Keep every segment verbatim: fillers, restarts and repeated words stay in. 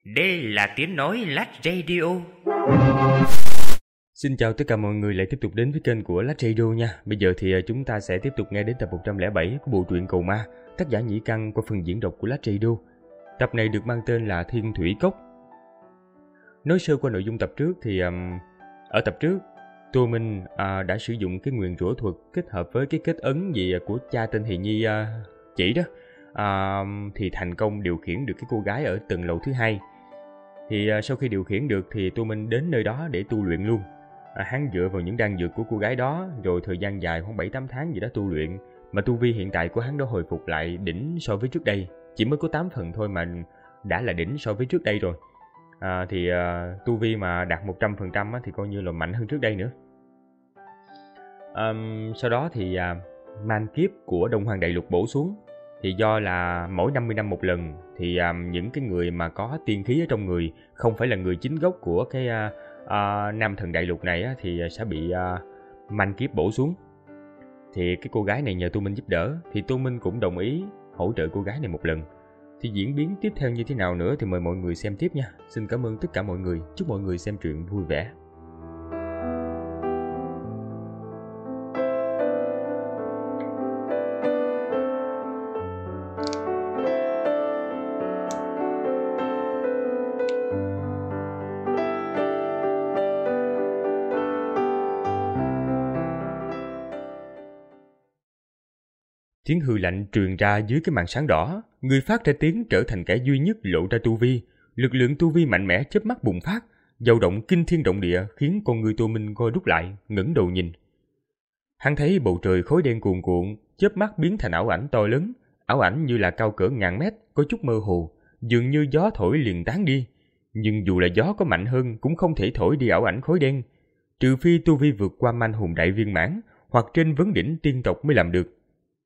Đây là tiếng nói Lát Radio. Xin chào tất cả mọi người lại tiếp tục đến với kênh của Lát Radio nha. Bây giờ thì chúng ta sẽ tiếp tục nghe đến tập một trăm lẻ bảy của bộ truyện Cầu Ma, tác giả Nhĩ Căn qua phần diễn đọc của Lát Radio. Tập này được mang tên là Thiên Thủy Cốc. Nói sơ qua nội dung tập trước thì um, ở tập trước Tô Minh uh, đã sử dụng cái nguyền rủa thuật kết hợp với cái kết ấn gì của cha tên Hì Nhi uh, chỉ đó, uh, thì thành công điều khiển được cái cô gái ở tầng lầu thứ hai. Thì uh, sau khi điều khiển được thì Tô Minh đến nơi đó để tu luyện luôn. À, hắn dựa vào những đan dược của cô gái đó, rồi thời gian dài khoảng bảy tám tháng gì đó tu luyện, mà tu vi hiện tại của hắn đã hồi phục lại đỉnh so với trước đây. Chỉ mới có tám phần thôi mà đã là đỉnh so với trước đây rồi. À, thì uh, tu vi mà đạt một trăm phần trăm thì coi như là mạnh hơn trước đây nữa. Um, sau đó thì uh, man kiếp của Đông Hoàng Đại Lục bổ xuống. Thì do là mỗi năm mươi năm một lần thì um, những cái người mà có tiên khí ở trong người không phải là người chính gốc của cái uh, uh, Nam Thần Đại Lục này á, thì sẽ bị uh, man kiếp bổ xuống. Thì cái cô gái này nhờ Tô Minh giúp đỡ, thì Tô Minh cũng đồng ý hỗ trợ cô gái này một lần. Thì diễn biến tiếp theo như thế nào nữa thì mời mọi người xem tiếp nha. Xin cảm ơn tất cả mọi người, chúc mọi người xem truyện vui vẻ. Tiếng hư lạnh truyền ra dưới cái màn sáng đỏ, người phát ra tiếng trở thành kẻ duy nhất lộ ra tu vi. Lực lượng tu vi mạnh mẽ chớp mắt bùng phát, dao động kinh thiên động địa khiến con người Tô Minh co rút lại, ngẩng đầu nhìn. Hắn thấy bầu trời khói đen cuồn cuộn, chớp mắt biến thành ảo ảnh to lớn, ảo ảnh như là cao cỡ ngàn mét, có chút mơ hồ, dường như gió thổi liền tán đi. Nhưng dù là gió có mạnh hơn cũng không thể thổi đi ảo ảnh khói đen, trừ phi tu vi vượt qua man hồn đại viên mãn hoặc trên vấn đỉnh tiên tộc mới làm được.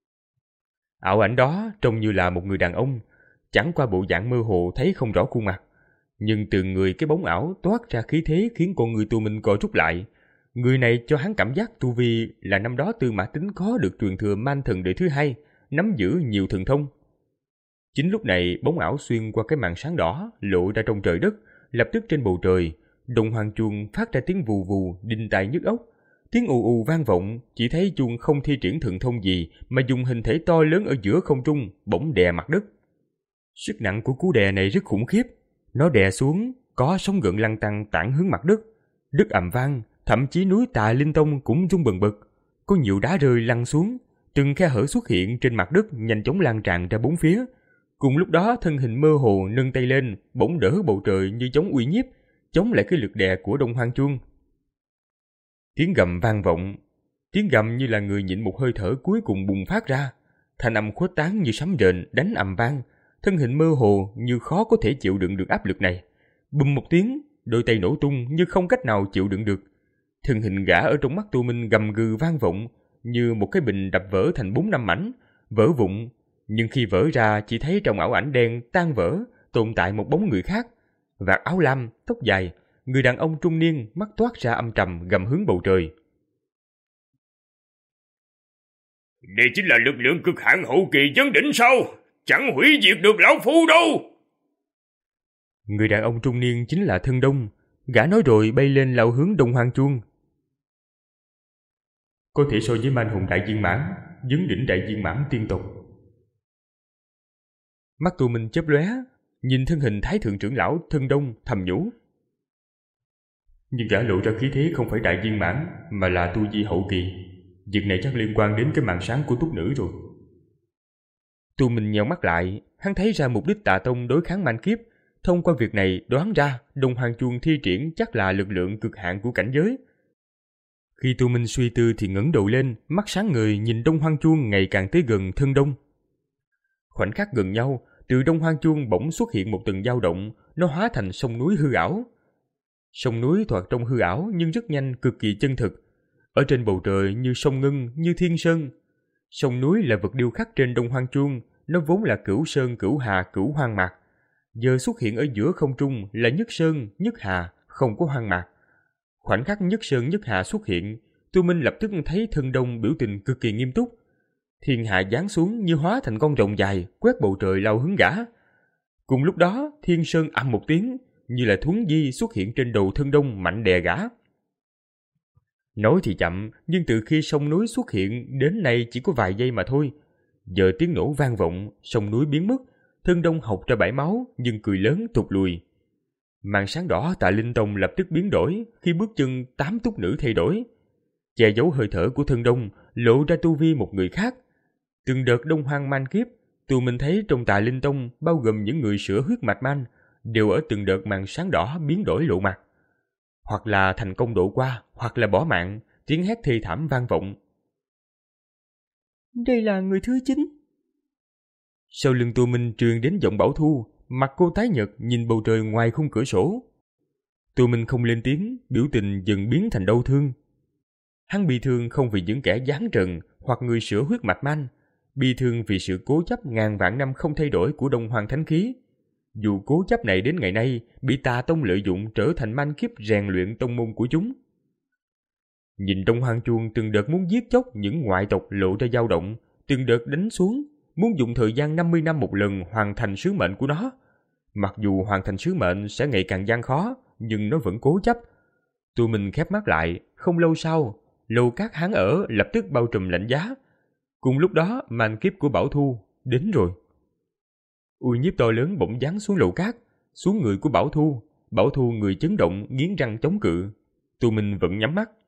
Ảo ảnh đó trông như là một người đàn ông, chẳng qua bộ dạng mơ hồ thấy không rõ khuôn mặt. Nhưng từ người cái bóng ảo toát ra khí thế khiến con người Tô Minh co rút lại. Người này cho hắn cảm giác tu vi là năm đó Tư Mã Tính có được truyền thừa man thần đời thứ hai, nắm giữ nhiều thần thông. Chính lúc này bóng ảo xuyên qua cái màn sáng đỏ lộ ra trong trời đất, lập tức trên bầu trời, đồng hoàng chuông phát ra tiếng vù vù đinh tai nhức óc. Tiếng ù ù vang vọng, chỉ thấy chuông không thi triển thần thông gì mà dùng hình thể to lớn ở giữa không trung, bỗng đè mặt đất. Sức nặng của cú đè này rất khủng khiếp, nó đè xuống, có sóng gợn lăn tăn tản hướng mặt đất. Đất ầm vang, thậm chí núi Tà Linh Tông cũng rung bần bật. Có nhiều đá rơi lăn xuống, từng khe hở xuất hiện trên mặt đất nhanh chóng lan tràn ra bốn phía. Cùng lúc đó thân hình mơ hồ nâng tay lên, bỗng đỡ bầu trời như chống uy nhiếp, chống lại cái lực đè của Đông Hoang Chuông. Tiếng gầm vang vọng, tiếng gầm như là người nhịn một hơi thở cuối cùng bùng phát ra, thanh âm khuếch tán như sấm rền đánh ầm vang, thân hình mơ hồ như khó có thể chịu đựng được áp lực này. Bùm một tiếng, đôi tay nổ tung như không cách nào chịu đựng được. Thân hình gã ở trong mắt Tô Minh gầm gừ vang vọng, như một cái bình đập vỡ thành bốn năm mảnh, vỡ vụn. Nhưng khi vỡ ra chỉ thấy trong ảo ảnh đen tan vỡ tồn tại một bóng người khác, vạt áo lam, tóc dài. Người đàn ông trung niên mắt toát ra âm trầm gầm hướng bầu trời. Đây chính là lực lượng cực hạn hậu kỳ vấn đỉnh sao? Chẳng hủy diệt được lão phu đâu. Người đàn ông trung niên chính là Thân Đông. Gã nói rồi bay lên lao hướng Đông Hoang Chuông. Có thể so với man hồn đại viên mãn, vấn đỉnh đại viên mãn tiên tộc. Mắt Tô Minh chớp lóe, nhìn thân hình thái thượng trưởng lão Thân Đông thầm nhủ. Nhưng gã lộ ra khí thế không phải đại viên mãn mà là tu vi hậu kỳ. Việc này chắc liên quan đến cái màn sáng của túc nữ rồi. Tô Minh nheo mắt lại, hắn thấy ra mục đích Tà Tông đối kháng man kiếp. Thông qua việc này đoán ra Đông Hoàng Chuông thi triển chắc là lực lượng cực hạn của cảnh giới. Khi Tô Minh suy tư thì ngẩng đầu lên, mắt sáng ngời nhìn Đông Hoàng Chuông ngày càng tới gần Thân Đông. Khoảnh khắc gần nhau, từ Đông Hoàng Chuông bỗng xuất hiện một tầng dao động, nó hóa thành sông núi hư ảo. Sông núi thoạt trông hư ảo nhưng rất nhanh, cực kỳ chân thực. Ở trên bầu trời như sông ngân, như thiên sơn. Sông núi là vật điêu khắc trên Đông Hoang Chuông, nó vốn là cửu sơn, cửu hà, cửu hoang mạc. Giờ xuất hiện ở giữa không trung là nhất sơn, nhất hà, không có hoang mạc. Khoảnh khắc nhất sơn, nhất hà xuất hiện, Tô Minh lập tức thấy Thân Đông biểu tình cực kỳ nghiêm túc. Thiên hạ giáng xuống như hóa thành con rồng dài, quét bầu trời lao hướng gã. Cùng lúc đó, Thiên Sơn ầm một tiếng, như là thuấn di xuất hiện trên đầu Thân Đông mạnh đè gã. Nói thì chậm, nhưng từ khi sông núi xuất hiện đến nay chỉ có vài giây mà thôi. Giờ tiếng nổ vang vọng, sông núi biến mất, Thân Đông học ra bãi máu nhưng cười lớn tụt lùi. Màn sáng đỏ tại Linh Tông lập tức biến đổi khi bước chân tám túc nữ thay đổi. Che giấu hơi thở của Thân Đông, lộ ra tu vi một người khác. Từng đợt đông hoang man kiếp, tụi mình thấy trong Tà Linh Tông bao gồm những người sửa huyết mạch man, đều ở từng đợt màn sáng đỏ biến đổi lộ mặt. Hoặc là thành công độ qua, hoặc là bỏ mạng, tiếng hét thê thảm vang vọng. Đây là người thứ chín. Sau lưng Tô Minh truyền đến giọng Bảo Thu, mặt cô tái nhợt nhìn bầu trời ngoài khung cửa sổ. Tô Minh không lên tiếng, biểu tình dần biến thành đau thương. Hắn bị thương không vì những kẻ giáng trần hoặc người sửa huyết mạch man, bị thương vì sự cố chấp ngàn vạn năm không thay đổi của Đông Hoàng Thánh Khí. Dù cố chấp này đến ngày nay bị Tà Tông lợi dụng trở thành man kiếp rèn luyện tông môn của chúng. Nhìn Đông Hoàng Chuông từng đợt muốn giết chóc những ngoại tộc lộ ra dao động, từng đợt đánh xuống, muốn dùng thời gian năm mươi năm một lần hoàn thành sứ mệnh của nó. Mặc dù hoàn thành sứ mệnh sẽ ngày càng gian khó, nhưng nó vẫn cố chấp. Tụi mình khép mắt lại, không lâu sau, lầu cát hắn ở lập tức bao trùm lạnh giá. Cùng lúc đó, màn kiếp của Bảo Thu đến rồi. Uy nhiếp to lớn bỗng giáng xuống lầu cát, xuống người của Bảo Thu. Bảo Thu người chấn động, nghiến răng chống cự. Tụi mình vẫn nhắm mắt.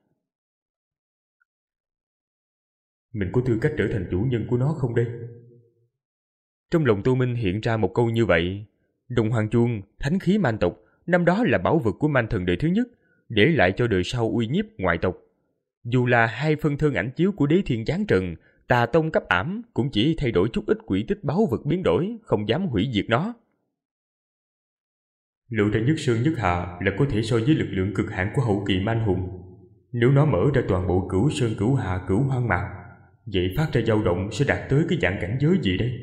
Mình có tư cách trở thành chủ nhân của nó không đây? Trong lòng Tô Minh hiện ra một câu như vậy. Đồng Hoàng Chuông, thánh khí man tộc, năm đó là bảo vật của man thần đời thứ nhất, để lại cho đời sau uy nhiếp ngoại tộc. Dù là hai phân thân ảnh chiếu của đế thiên giáng trần, Tà Tông cấp ảm cũng chỉ thay đổi chút ít quỹ tích báu vật biến đổi, không dám hủy diệt nó. Lộ ra nhất sơn nhất hạ là có thể so với lực lượng cực hạn của hậu kỳ man hùng. Nếu nó mở ra toàn bộ cửu sơn cửu hạ cửu hoang mạc, vậy phát ra dao động sẽ đạt tới cái dạng cảnh giới gì đây?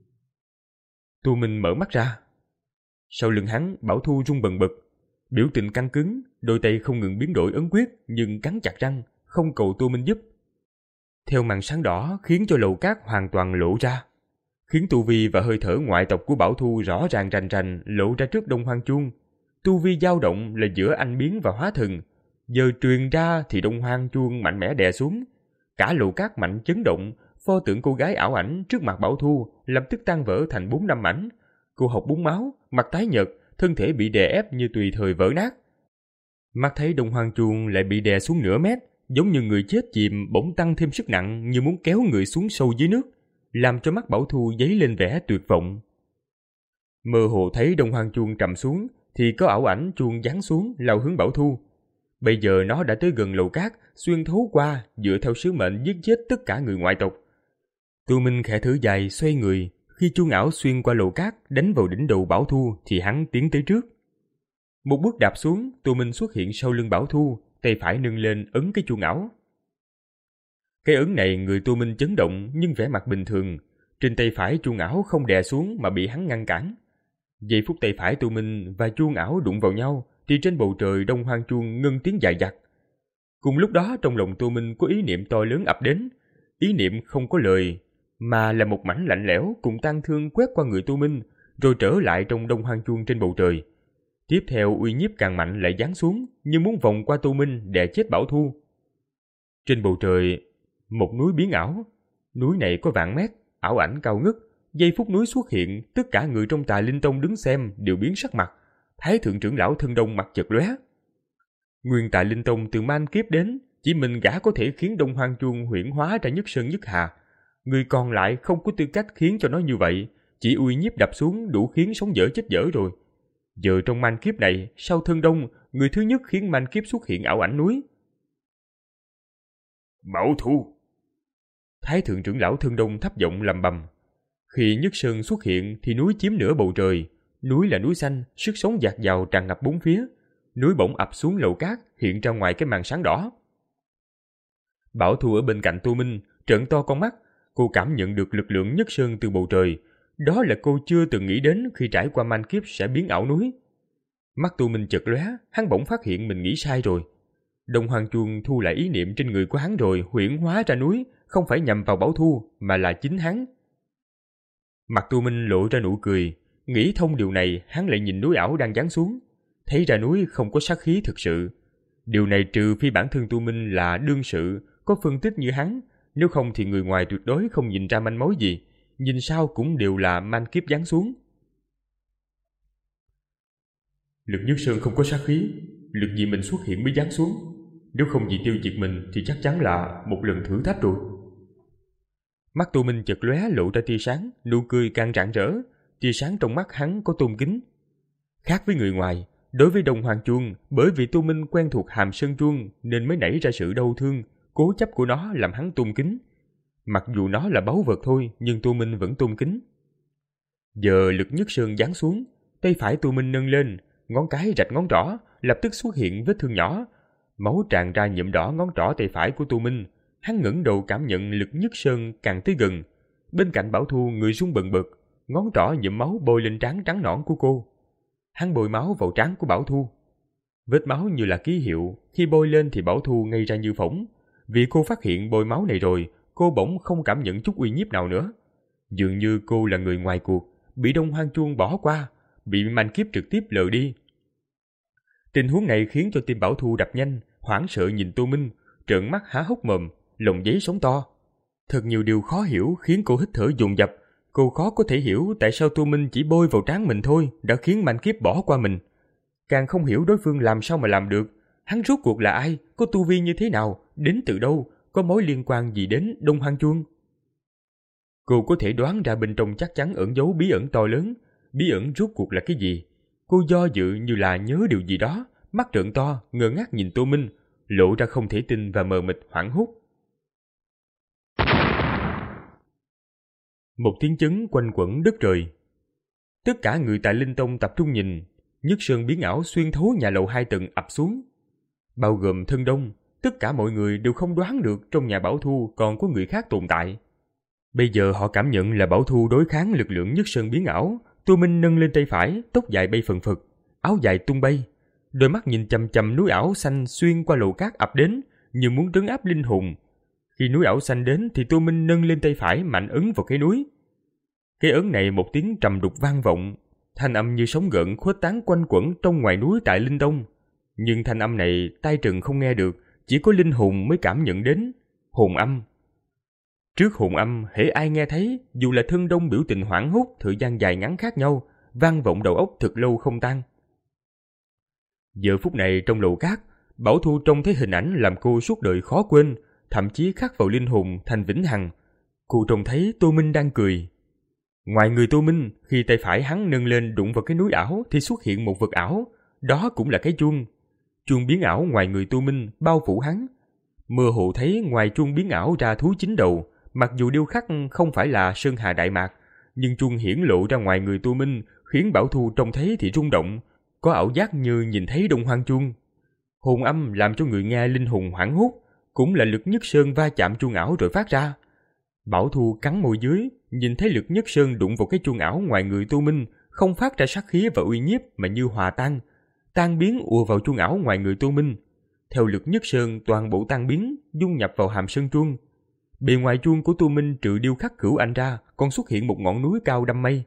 Tu Minh mở mắt ra. Sau lưng hắn, Bảo Thu rung bần bật, biểu tình căng cứng, đôi tay không ngừng biến đổi ấn quyết nhưng cắn chặt răng, không cầu Tu Minh giúp. Theo màn sáng đỏ khiến cho lầu cát hoàn toàn lộ ra, khiến tu vi và hơi thở ngoại tộc của Bảo Thu rõ ràng rành rành lộ ra trước Đông Hoang Chuông. Tu vi dao động là giữa anh biến và hóa thần, giờ truyền ra thì Đông Hoang Chuông mạnh mẽ đè xuống. Cả lầu cát mạnh chấn động, pho tượng cô gái ảo ảnh trước mặt Bảo Thu lập tức tan vỡ thành bốn năm mảnh. Cô học búng máu, mặt tái nhợt, thân thể bị đè ép như tùy thời vỡ nát. Mắt thấy Đông Hoang Chuông lại bị đè xuống nửa mét, giống như người chết chìm bỗng tăng thêm sức nặng như muốn kéo người xuống sâu dưới nước, làm cho mắt Bảo Thu dấy lên vẻ tuyệt vọng. Mơ hồ thấy Đông Hoang Chuông trầm xuống, thì có ảo ảnh chuông giáng xuống lao hướng Bảo Thu. Bây giờ nó đã tới gần lầu cát, xuyên thấu qua, dựa theo sứ mệnh giết chết tất cả người ngoại tộc. Tu Minh khẽ thở dài, xoay người. Khi chuông ảo xuyên qua lầu cát, đánh vào đỉnh đầu Bảo Thu, thì hắn tiến tới trước. Một bước đạp xuống, Tu Minh xuất hiện sau lưng Bảo Thu, tay phải nâng lên ấn cái chuông ảo. Cái ấn này người Tu Minh chấn động nhưng vẻ mặt bình thường. Trên tay phải chuông ảo không đè xuống mà bị hắn ngăn cản. Giây phút tay phải Tu Minh và chuông ảo đụng vào nhau, thì trên bầu trời Đông Hoang Chuông ngân tiếng dài dặt. Cùng lúc đó trong lòng Tu Minh có ý niệm to lớn ập đến. Ý niệm không có lời, mà là một mảnh lạnh lẽo cùng tang thương quét qua người Tu Minh, rồi trở lại trong Đông Hoang Chuông trên bầu trời. Tiếp theo uy nhiếp càng mạnh lại giáng xuống, như muốn vòng qua Tu Minh đè chết Bảo Thu. Trên bầu trời, một núi biến ảo. Núi này có vạn mét, ảo ảnh cao ngất. Giây phút núi xuất hiện, tất cả người trong Tà Linh Tông đứng xem đều biến sắc mặt. Thái thượng trưởng lão Thân Đông mặt chợt lóe. Nguyên Tà Linh Tông từ man kiếp đến, chỉ mình gã có thể khiến Đông Hoang Chuông huyễn hóa ra nhất sơn nhất hạ. Người còn lại không có tư cách khiến cho nó như vậy, chỉ uy nhiếp đập xuống đủ khiến sống dở chết dở rồi. Giờ trong man kiếp này, sau Thân Đông, người thứ nhất khiến man kiếp xuất hiện ảo ảnh núi. Bảo Thu! Thái thượng trưởng lão Thân Đông thấp giọng lầm bầm. Khi nhất sơn xuất hiện thì núi chiếm nửa bầu trời. Núi là núi xanh, sức sống dạt dào tràn ngập bốn phía. Núi bỗng ập xuống lầu cát, hiện ra ngoài cái màn sáng đỏ. Bảo Thu ở bên cạnh Tu Minh, trợn to con mắt. Cô cảm nhận được lực lượng nhất sơn từ bầu trời. Đó là cô chưa từng nghĩ đến khi trải qua man kiếp sẽ biến ảo núi. Mắt Tu Minh chợt lóe, hắn bỗng phát hiện mình nghĩ sai rồi. Đông Hoàng Chuông thu lại ý niệm trên người của hắn rồi huyễn hóa ra núi, không phải nhằm vào Bảo Thu mà là chính hắn. Mặt Tu Minh lộ ra nụ cười, Nghĩ thông điều này, hắn lại nhìn núi ảo đang giáng xuống, thấy ra núi không có sát khí thực sự. Điều này trừ phi bản thân Tu Minh là đương sự, có phân tích như hắn, nếu không thì người ngoài tuyệt đối không nhìn ra manh mối gì, nhìn sao cũng đều là man kiếp giáng xuống. Lực Nhất Sơn không có sát khí, lực gì mình xuất hiện mới giáng xuống, nếu không gì tiêu diệt mình thì chắc chắn là một lần thử thách rồi. Mắt Tu Minh chợt lóe lộ ra tia sáng, nụ cười càng rạng rỡ, tia sáng trong mắt hắn có tôn kính. Khác với người ngoài, đối với Đông Hoàng Chuông, bởi vì Tu Minh quen thuộc Hàm Sơn Chuông nên mới nảy ra sự đau thương, cố chấp của nó làm hắn tôn kính. Mặc dù nó là báu vật thôi, nhưng Tu Minh vẫn tôn kính. Giờ Lực Nhất Sơn giáng xuống, tay phải Tu Minh nâng lên, ngón cái rạch ngón trỏ, lập tức xuất hiện vết thương nhỏ, máu tràn ra nhuộm đỏ ngón trỏ tay phải của Tu Minh. Hắn ngẩng đầu cảm nhận Lực Nhất Sơn càng tới gần. Bên cạnh Bảo Thu người run bần bật, ngón trỏ nhuộm máu bôi lên trán trắng nõn của cô. Hắn bôi máu vào trán của Bảo Thu. Vết máu như là ký hiệu, khi bôi lên thì Bảo Thu ngây ra như phỏng. Vì cô phát hiện bôi máu này rồi, cô bỗng không cảm nhận chút uy nhiếp nào nữa. Dường như cô là người ngoài cuộc, bị Đông Hoang Chuông bỏ qua, bị man kiếp trực tiếp lờ đi. Tình huống này khiến cho tim Bảo Thu đập nhanh, hoảng sợ nhìn Tô Minh, trợn mắt há hốc mồm, lồng giấy sống to. Thật nhiều điều khó hiểu khiến cô hít thở dồn dập. Cô khó có thể hiểu tại sao Tô Minh chỉ bôi vào trán mình thôi đã khiến man kiếp bỏ qua mình. Càng không hiểu đối phương làm sao mà làm được. Hắn rốt cuộc là ai, có tu vi như thế nào, đến từ đâu, có mối liên quan gì đến Đông Hoang Chuông. Cô có thể đoán ra bên trong chắc chắn ẩn giấu bí ẩn to lớn. Bí ẩn rốt cuộc là cái gì? Cô do dự như là nhớ điều gì đó, mắt trợn to, ngơ ngác nhìn Tô Minh, lộ ra không thể tin và mờ mịt hoảng hốt. Một tiếng chấn quanh quẩn đất trời. Tất cả người tại Linh Tông tập trung nhìn, Nhất Sơn biến ảo xuyên thấu nhà lầu hai tầng ập xuống. Bao gồm Thân Đông, tất cả mọi người đều không đoán được trong nhà Bảo Thu còn có người khác tồn tại. Bây giờ họ cảm nhận là Bảo Thu đối kháng lực lượng Nhất Sơn biến ảo. Tô Minh nâng lên tay phải, tóc dài bay phần phật, áo dài tung bay, đôi mắt nhìn chằm chằm núi ảo xanh xuyên qua lầu cát ập đến, như muốn trấn áp linh hồn. Khi núi ảo xanh đến thì Tô Minh nâng lên tay phải mạnh ấn vào cái núi. Cái ấn này một tiếng trầm đục vang vọng, thanh âm như sóng gợn khuếch tán quanh quẩn trong ngoài núi tại Linh Tông. Nhưng thanh âm này tai trần không nghe được, chỉ có linh hồn mới cảm nhận đến. Hồn âm. Trước hồn âm, hễ ai nghe thấy, dù là Thân Đông biểu tình hoảng hốt thời gian dài ngắn khác nhau, vang vọng đầu óc thật lâu không tan. Giờ phút này trong lầu cát, Bảo Thu trông thấy hình ảnh làm cô suốt đời khó quên, thậm chí khắc vào linh hồn thành vĩnh hằng. Cô trông thấy Tô Minh đang cười. Ngoài người Tô Minh, khi tay phải hắn nâng lên đụng vào cái núi ảo thì xuất hiện một vật ảo, đó cũng là cái chuông. Chuông biến ảo ngoài người Tô Minh bao phủ hắn. Mơ hồ thấy ngoài chuông biến ảo ra thú chính đầu, mặc dù điêu khắc không phải là Sơn Hà Đại Mạc, nhưng chuông hiển lộ ra ngoài người Tô Minh khiến Bảo Thu trông thấy thì rung động, có ảo giác như nhìn thấy Đông Hoang Chuông. Hồn âm làm cho người nghe linh hồn hoảng hốt, cũng là Lực Nhất Sơn va chạm chuông ảo rồi phát ra. Bảo Thu cắn môi dưới, nhìn thấy Lực Nhất Sơn đụng vào cái chuông ảo ngoài người Tô Minh, không phát ra sát khí và uy nhiếp mà như hòa tan, tan biến ùa vào chuông ảo ngoài người Tô Minh. Theo Lực Nhất Sơn, toàn bộ tan biến, dung nhập vào Hàm Sơn Chuông. Bề ngoài chuông của Tô Minh trừ điêu khắc Cửu Anh ra, còn xuất hiện một ngọn núi cao đâm mây.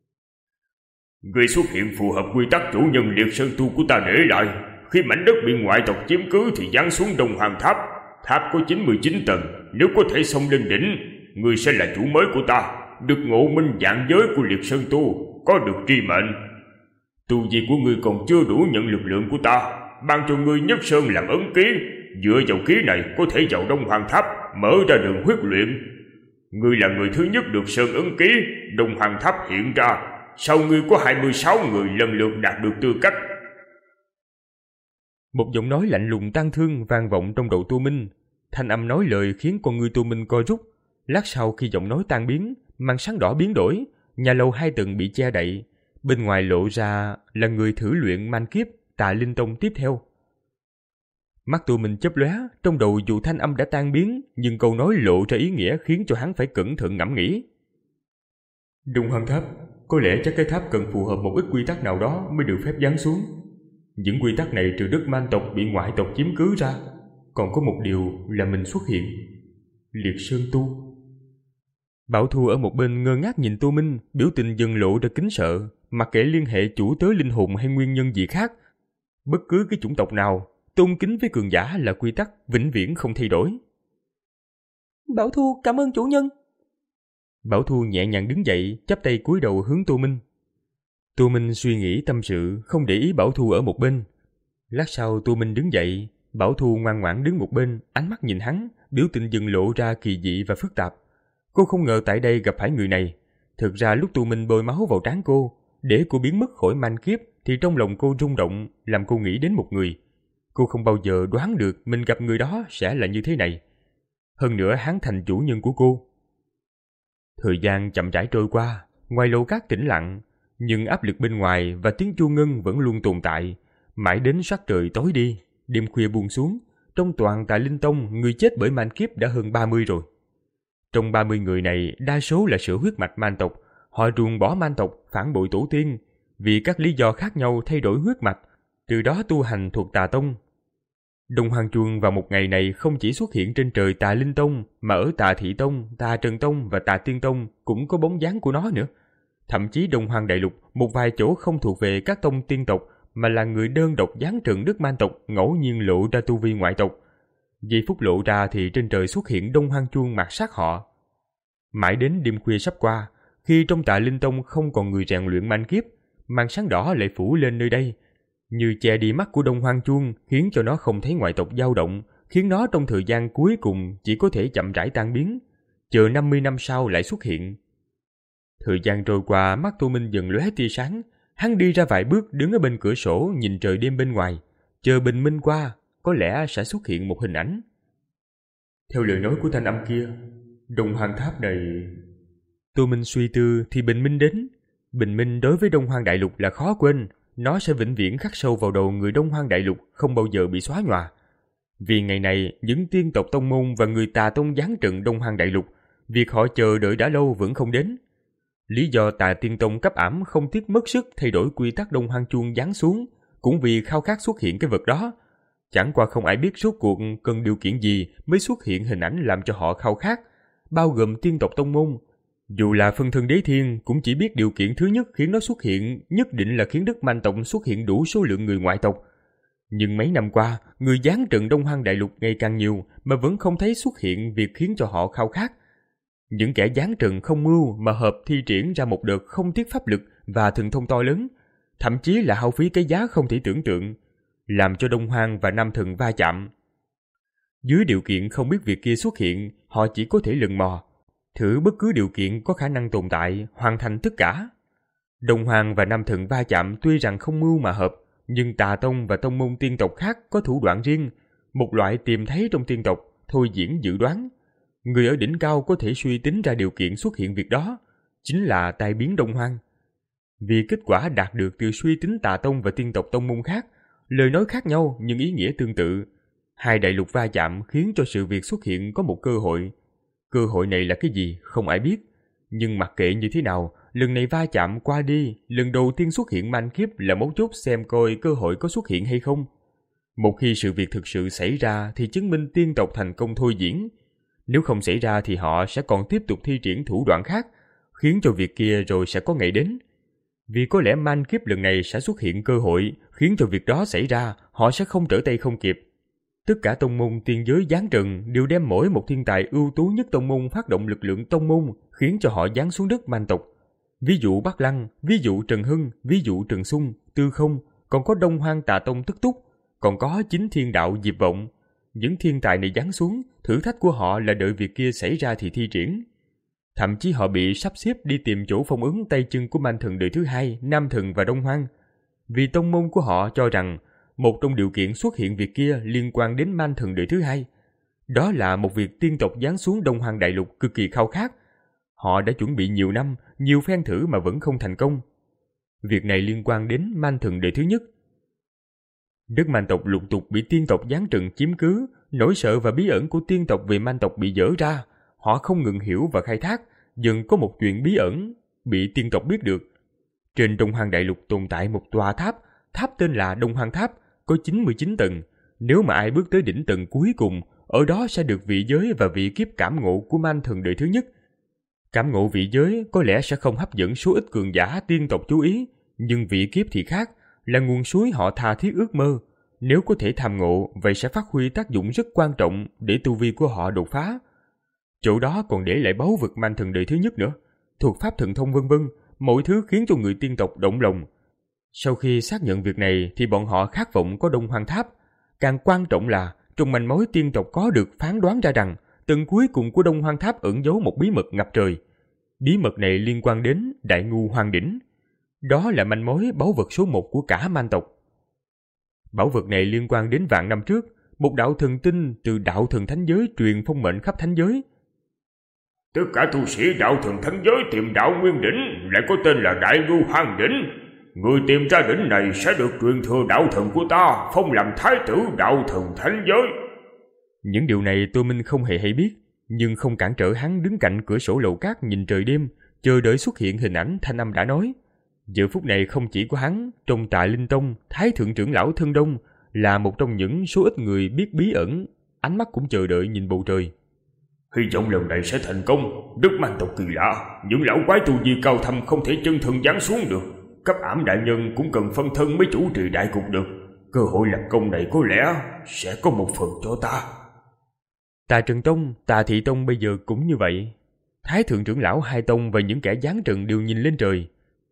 Người xuất hiện phù hợp quy tắc chủ nhân Liệt Sơn Tu của ta để lại. Khi mảnh đất bị ngoại tộc chiếm cứ thì giáng xuống Đông Hoàng Tháp. Tháp có chín mươi chín tầng, nếu có thể xông lên đỉnh, người sẽ là chủ mới của ta, được ngộ minh vạn giới của Liệt Sơn Tu, có được tri mệnh. Tu vi của ngươi còn chưa đủ nhận lực lượng của ta, ban cho ngươi Nhất Sơn làm ấn ký, dựa vào ký này có thể vào Đông Hoàng Tháp mở ra đường huyết luyện. Ngươi là người thứ nhất được Sơn ấn ký, Đông Hoàng Tháp hiện ra, sau ngươi có hai mươi sáu người lần lượt đạt được tư cách. Một giọng nói lạnh lùng tang thương vang vọng trong đầu Tô Minh. Thanh âm nói lời khiến con người Tô Minh co rút. Lát sau khi giọng nói tan biến, màn sáng đỏ biến đổi, nhà lầu hai tầng bị che đậy, bên ngoài lộ ra là người thử luyện man kiếp tại Linh Tông tiếp theo. Mắt Tô Minh chớp lóe, trong đầu dù thanh âm đã tan biến, nhưng câu nói lộ ra ý nghĩa khiến cho hắn phải cẩn thận ngẫm nghĩ. Đông Hoàng Tháp, có lẽ chắc cái tháp cần phù hợp một ít quy tắc nào đó mới được phép giáng xuống. Những quy tắc này trừ đất man tộc bị ngoại tộc chiếm cứ ra, còn có một điều là mình xuất hiện. Liệt Sơn Tu. Bảo Thu ở một bên ngơ ngác nhìn Tô Minh, biểu tình dần lộ ra kính sợ, mặc kệ liên hệ chủ tớ linh hồn hay nguyên nhân gì khác. Bất cứ cái chủng tộc nào, tôn kính với cường giả là quy tắc vĩnh viễn không thay đổi. Bảo Thu cảm ơn chủ nhân. Bảo Thu nhẹ nhàng đứng dậy, chắp tay cúi đầu hướng Tô Minh. Tô Minh suy nghĩ tâm sự, không để ý Bảo Thu ở một bên. Lát sau Tô Minh đứng dậy, Bảo Thu ngoan ngoãn đứng một bên, ánh mắt nhìn hắn, biểu tình dần lộ ra kỳ dị và phức tạp. Cô không ngờ tại đây gặp phải người này. Thực ra lúc Tô Minh bôi máu vào trán cô, để cô biến mất khỏi man kiếp, thì trong lòng cô rung động, làm cô nghĩ đến một người. Cô không bao giờ đoán được mình gặp người đó sẽ là như thế này. Hơn nữa hắn thành chủ nhân của cô. Thời gian chậm rãi trôi qua, ngoài lầu cát tĩnh lặng, nhưng áp lực bên ngoài và tiếng chuông ngân vẫn luôn tồn tại. Mãi đến sắc trời tối đi, đêm khuya buông xuống, trong toàn Tà Linh Tông người chết bởi man kiếp đã hơn ba mươi rồi. Trong ba mươi người này, đa số là sở huyết mạch man tộc. Họ ruồng bỏ man tộc, phản bội tổ tiên, vì các lý do khác nhau thay đổi huyết mạch, từ đó tu hành thuộc Tà Tông. Đông Hoàng Chuông vào một ngày này không chỉ xuất hiện trên trời Tà Linh Tông, mà ở Tà Thị Tông, Tà Trần Tông và Tà Tiên Tông cũng có bóng dáng của nó nữa. Thậm chí Đông Hoàng Đại Lục, một vài chỗ không thuộc về các tông tiên tộc, mà là người đơn độc giáng trận đất man tộc ngẫu nhiên lộ ra tu vi ngoại tộc. Giây phút lộ ra thì trên trời xuất hiện Đông Hoàng Chuông mạt sát họ. Mãi đến đêm khuya sắp qua, khi trong Tà Linh Tông không còn người rèn luyện man kiếp, màn sáng đỏ lại phủ lên nơi đây, như che đi mắt của Đông Hoang Chuông, khiến cho nó không thấy ngoại tộc dao động, khiến nó trong thời gian cuối cùng chỉ có thể chậm rãi tan biến, chờ năm mươi năm sau lại xuất hiện. Thời gian trôi qua, mắt Tô Minh dần lóe tia sáng, hắn đi ra vài bước đứng ở bên cửa sổ nhìn trời đêm bên ngoài, chờ bình minh qua, có lẽ sẽ xuất hiện một hình ảnh. Theo lời nói của thanh âm kia, Đông Hoang Tháp này... Tô Minh suy tư thì bình minh đến. Bình minh đối với Đông Hoang Đại Lục là khó quên, nó sẽ vĩnh viễn khắc sâu vào đầu người Đông Hoang Đại Lục, không bao giờ bị xóa nhòa. Vì ngày này, những tiên tộc tông môn và người Tà Tông giáng trận Đông Hoang Đại Lục, việc họ chờ đợi đã lâu vẫn không đến. Lý do Tà Tiên Tông cấp ảm không tiếc mất sức thay đổi quy tắc Đông Hoang Chuông giáng xuống, cũng vì khao khát xuất hiện cái vật đó. Chẳng qua không ai biết rốt cuộc cần điều kiện gì mới xuất hiện hình ảnh làm cho họ khao khát, bao gồm tiên tộc tông môn. Dù là phân thân đế thiên cũng chỉ biết điều kiện thứ nhất khiến nó xuất hiện nhất định là khiến đất man tộc xuất hiện đủ số lượng người ngoại tộc. Nhưng mấy năm qua, người giáng trận Đông Hoang Đại Lục ngày càng nhiều mà vẫn không thấy xuất hiện việc khiến cho họ khao khát. Những kẻ giáng trận không mưu mà hợp thi triển ra một đợt không tiếc pháp lực và thần thông to lớn, thậm chí là hao phí cái giá không thể tưởng tượng, làm cho Đông Hoang và Nam Thần va chạm. Dưới điều kiện không biết việc kia xuất hiện, họ chỉ có thể lần mò, thử bất cứ điều kiện có khả năng tồn tại, hoàn thành tất cả. Đông Hoàng và Nam Thần va chạm tuy rằng không mưu mà hợp, nhưng Tà Tông và tông môn tiên tộc khác có thủ đoạn riêng, một loại tìm thấy trong tiên tộc, thôi diễn dự đoán. Người ở đỉnh cao có thể suy tính ra điều kiện xuất hiện việc đó, chính là tai biến Đông Hoang. Vì kết quả đạt được từ suy tính Tà Tông và tiên tộc tông môn khác, lời nói khác nhau nhưng ý nghĩa tương tự. Hai đại lục va chạm khiến cho sự việc xuất hiện có một cơ hội. Cơ hội này là cái gì không ai biết, nhưng mặc kệ như thế nào, lần này va chạm qua đi, lần đầu tiên xuất hiện man kiếp là mấu chốt xem coi cơ hội có xuất hiện hay không. Một khi sự việc thực sự xảy ra thì chứng minh tiên tộc thành công thôi diễn. Nếu không xảy ra thì họ sẽ còn tiếp tục thi triển thủ đoạn khác, khiến cho việc kia rồi sẽ có ngày đến. Vì có lẽ man kiếp lần này sẽ xuất hiện cơ hội, khiến cho việc đó xảy ra, họ sẽ không trở tay không kịp. Tất cả tông môn tiên giới giáng trận đều đem mỗi một thiên tài ưu tú nhất tông môn phát động lực lượng tông môn, khiến cho họ giáng xuống đất man tộc. Ví dụ Bắc Lăng, ví dụ Trần Hưng, ví dụ Trần Xung, Tư Không, còn có Đông Hoang Tà Tông Tức Túc, còn có chính thiên đạo Diệp Vọng. Những thiên tài này giáng xuống, thử thách của họ là đợi việc kia xảy ra thì thi triển. Thậm chí họ bị sắp xếp đi tìm chỗ phong ấn tay chân của man thần đời thứ hai, Nam Thần và Đông Hoang. Vì tông môn của họ cho rằng một trong điều kiện xuất hiện việc kia liên quan đến man thần đời thứ hai. Đó là một việc tiên tộc giáng xuống Đông Hoang Đại Lục cực kỳ khao khát. Họ đã chuẩn bị nhiều năm, nhiều phen thử mà vẫn không thành công. Việc này liên quan đến man thần đời thứ nhất. Đất man tộc lục tục bị tiên tộc giáng trận chiếm cứ, nỗi sợ và bí ẩn của tiên tộc về man tộc bị dở ra. Họ không ngừng hiểu và khai thác, dần có một chuyện bí ẩn bị tiên tộc biết được. Trên Đông Hoang Đại Lục tồn tại một tòa tháp, tháp tên là Đông Hoang Tháp, có chín mươi chín tầng. Nếu mà ai bước tới đỉnh tầng cuối cùng, ở đó sẽ được vị giới và vị kiếp cảm ngộ của man thần đời thứ nhất. Cảm ngộ vị giới có lẽ sẽ không hấp dẫn số ít cường giả tiên tộc chú ý, nhưng vị kiếp thì khác, là nguồn suối họ tha thiết ước mơ. Nếu có thể tham ngộ, vậy sẽ phát huy tác dụng rất quan trọng để tu vi của họ đột phá. Chỗ đó còn để lại báu vực man thần đời thứ nhất nữa, thuộc pháp thần thông vân vân, mọi thứ khiến cho người tiên tộc động lòng. Sau khi xác nhận việc này thì bọn họ khát vọng có Đông Hoang Tháp. Càng quan trọng là trong manh mối tiên tộc có được phán đoán ra rằng tầng cuối cùng của Đông Hoang Tháp ẩn giấu một bí mật ngập trời. Bí mật này liên quan đến Đại Ngu Hoang Đỉnh. Đó là manh mối báu vật số một của cả man tộc. Bảo vật này liên quan đến vạn năm trước, một đạo thần tinh từ đạo thần thánh giới truyền phong mệnh khắp thánh giới. Tất cả tu sĩ đạo thần thánh giới tìm đạo nguyên đỉnh lại có tên là Đại Ngu Hoang Đỉnh. Người tìm ra đỉnh này sẽ được truyền thừa đạo thần của ta, phong làm thái tử đạo thần thánh giới. Những điều này Tô Minh không hề hay biết, nhưng không cản trở hắn đứng cạnh cửa sổ lầu cát nhìn trời đêm, chờ đợi xuất hiện hình ảnh thanh âm đã nói. Giờ phút này không chỉ có hắn, trong Tạ Linh Tông, Thái thượng trưởng lão Thân Đông là một trong những số ít người biết bí ẩn, ánh mắt cũng chờ đợi nhìn bầu trời. Hy vọng lần này sẽ thành công. Đức man tộc kỳ lạ, những lão quái tu vi cao thâm không thể chân thân giáng xuống được. Cấp ảm đại nhân cũng cần phân thân mới chủ trì đại cục được. Cơ hội lập công này có lẽ sẽ có một phần cho ta. Tà Trần Tông, Tà Thị Tông bây giờ cũng như vậy. Thái thượng trưởng lão hai tông và những kẻ giáng trần đều nhìn lên trời.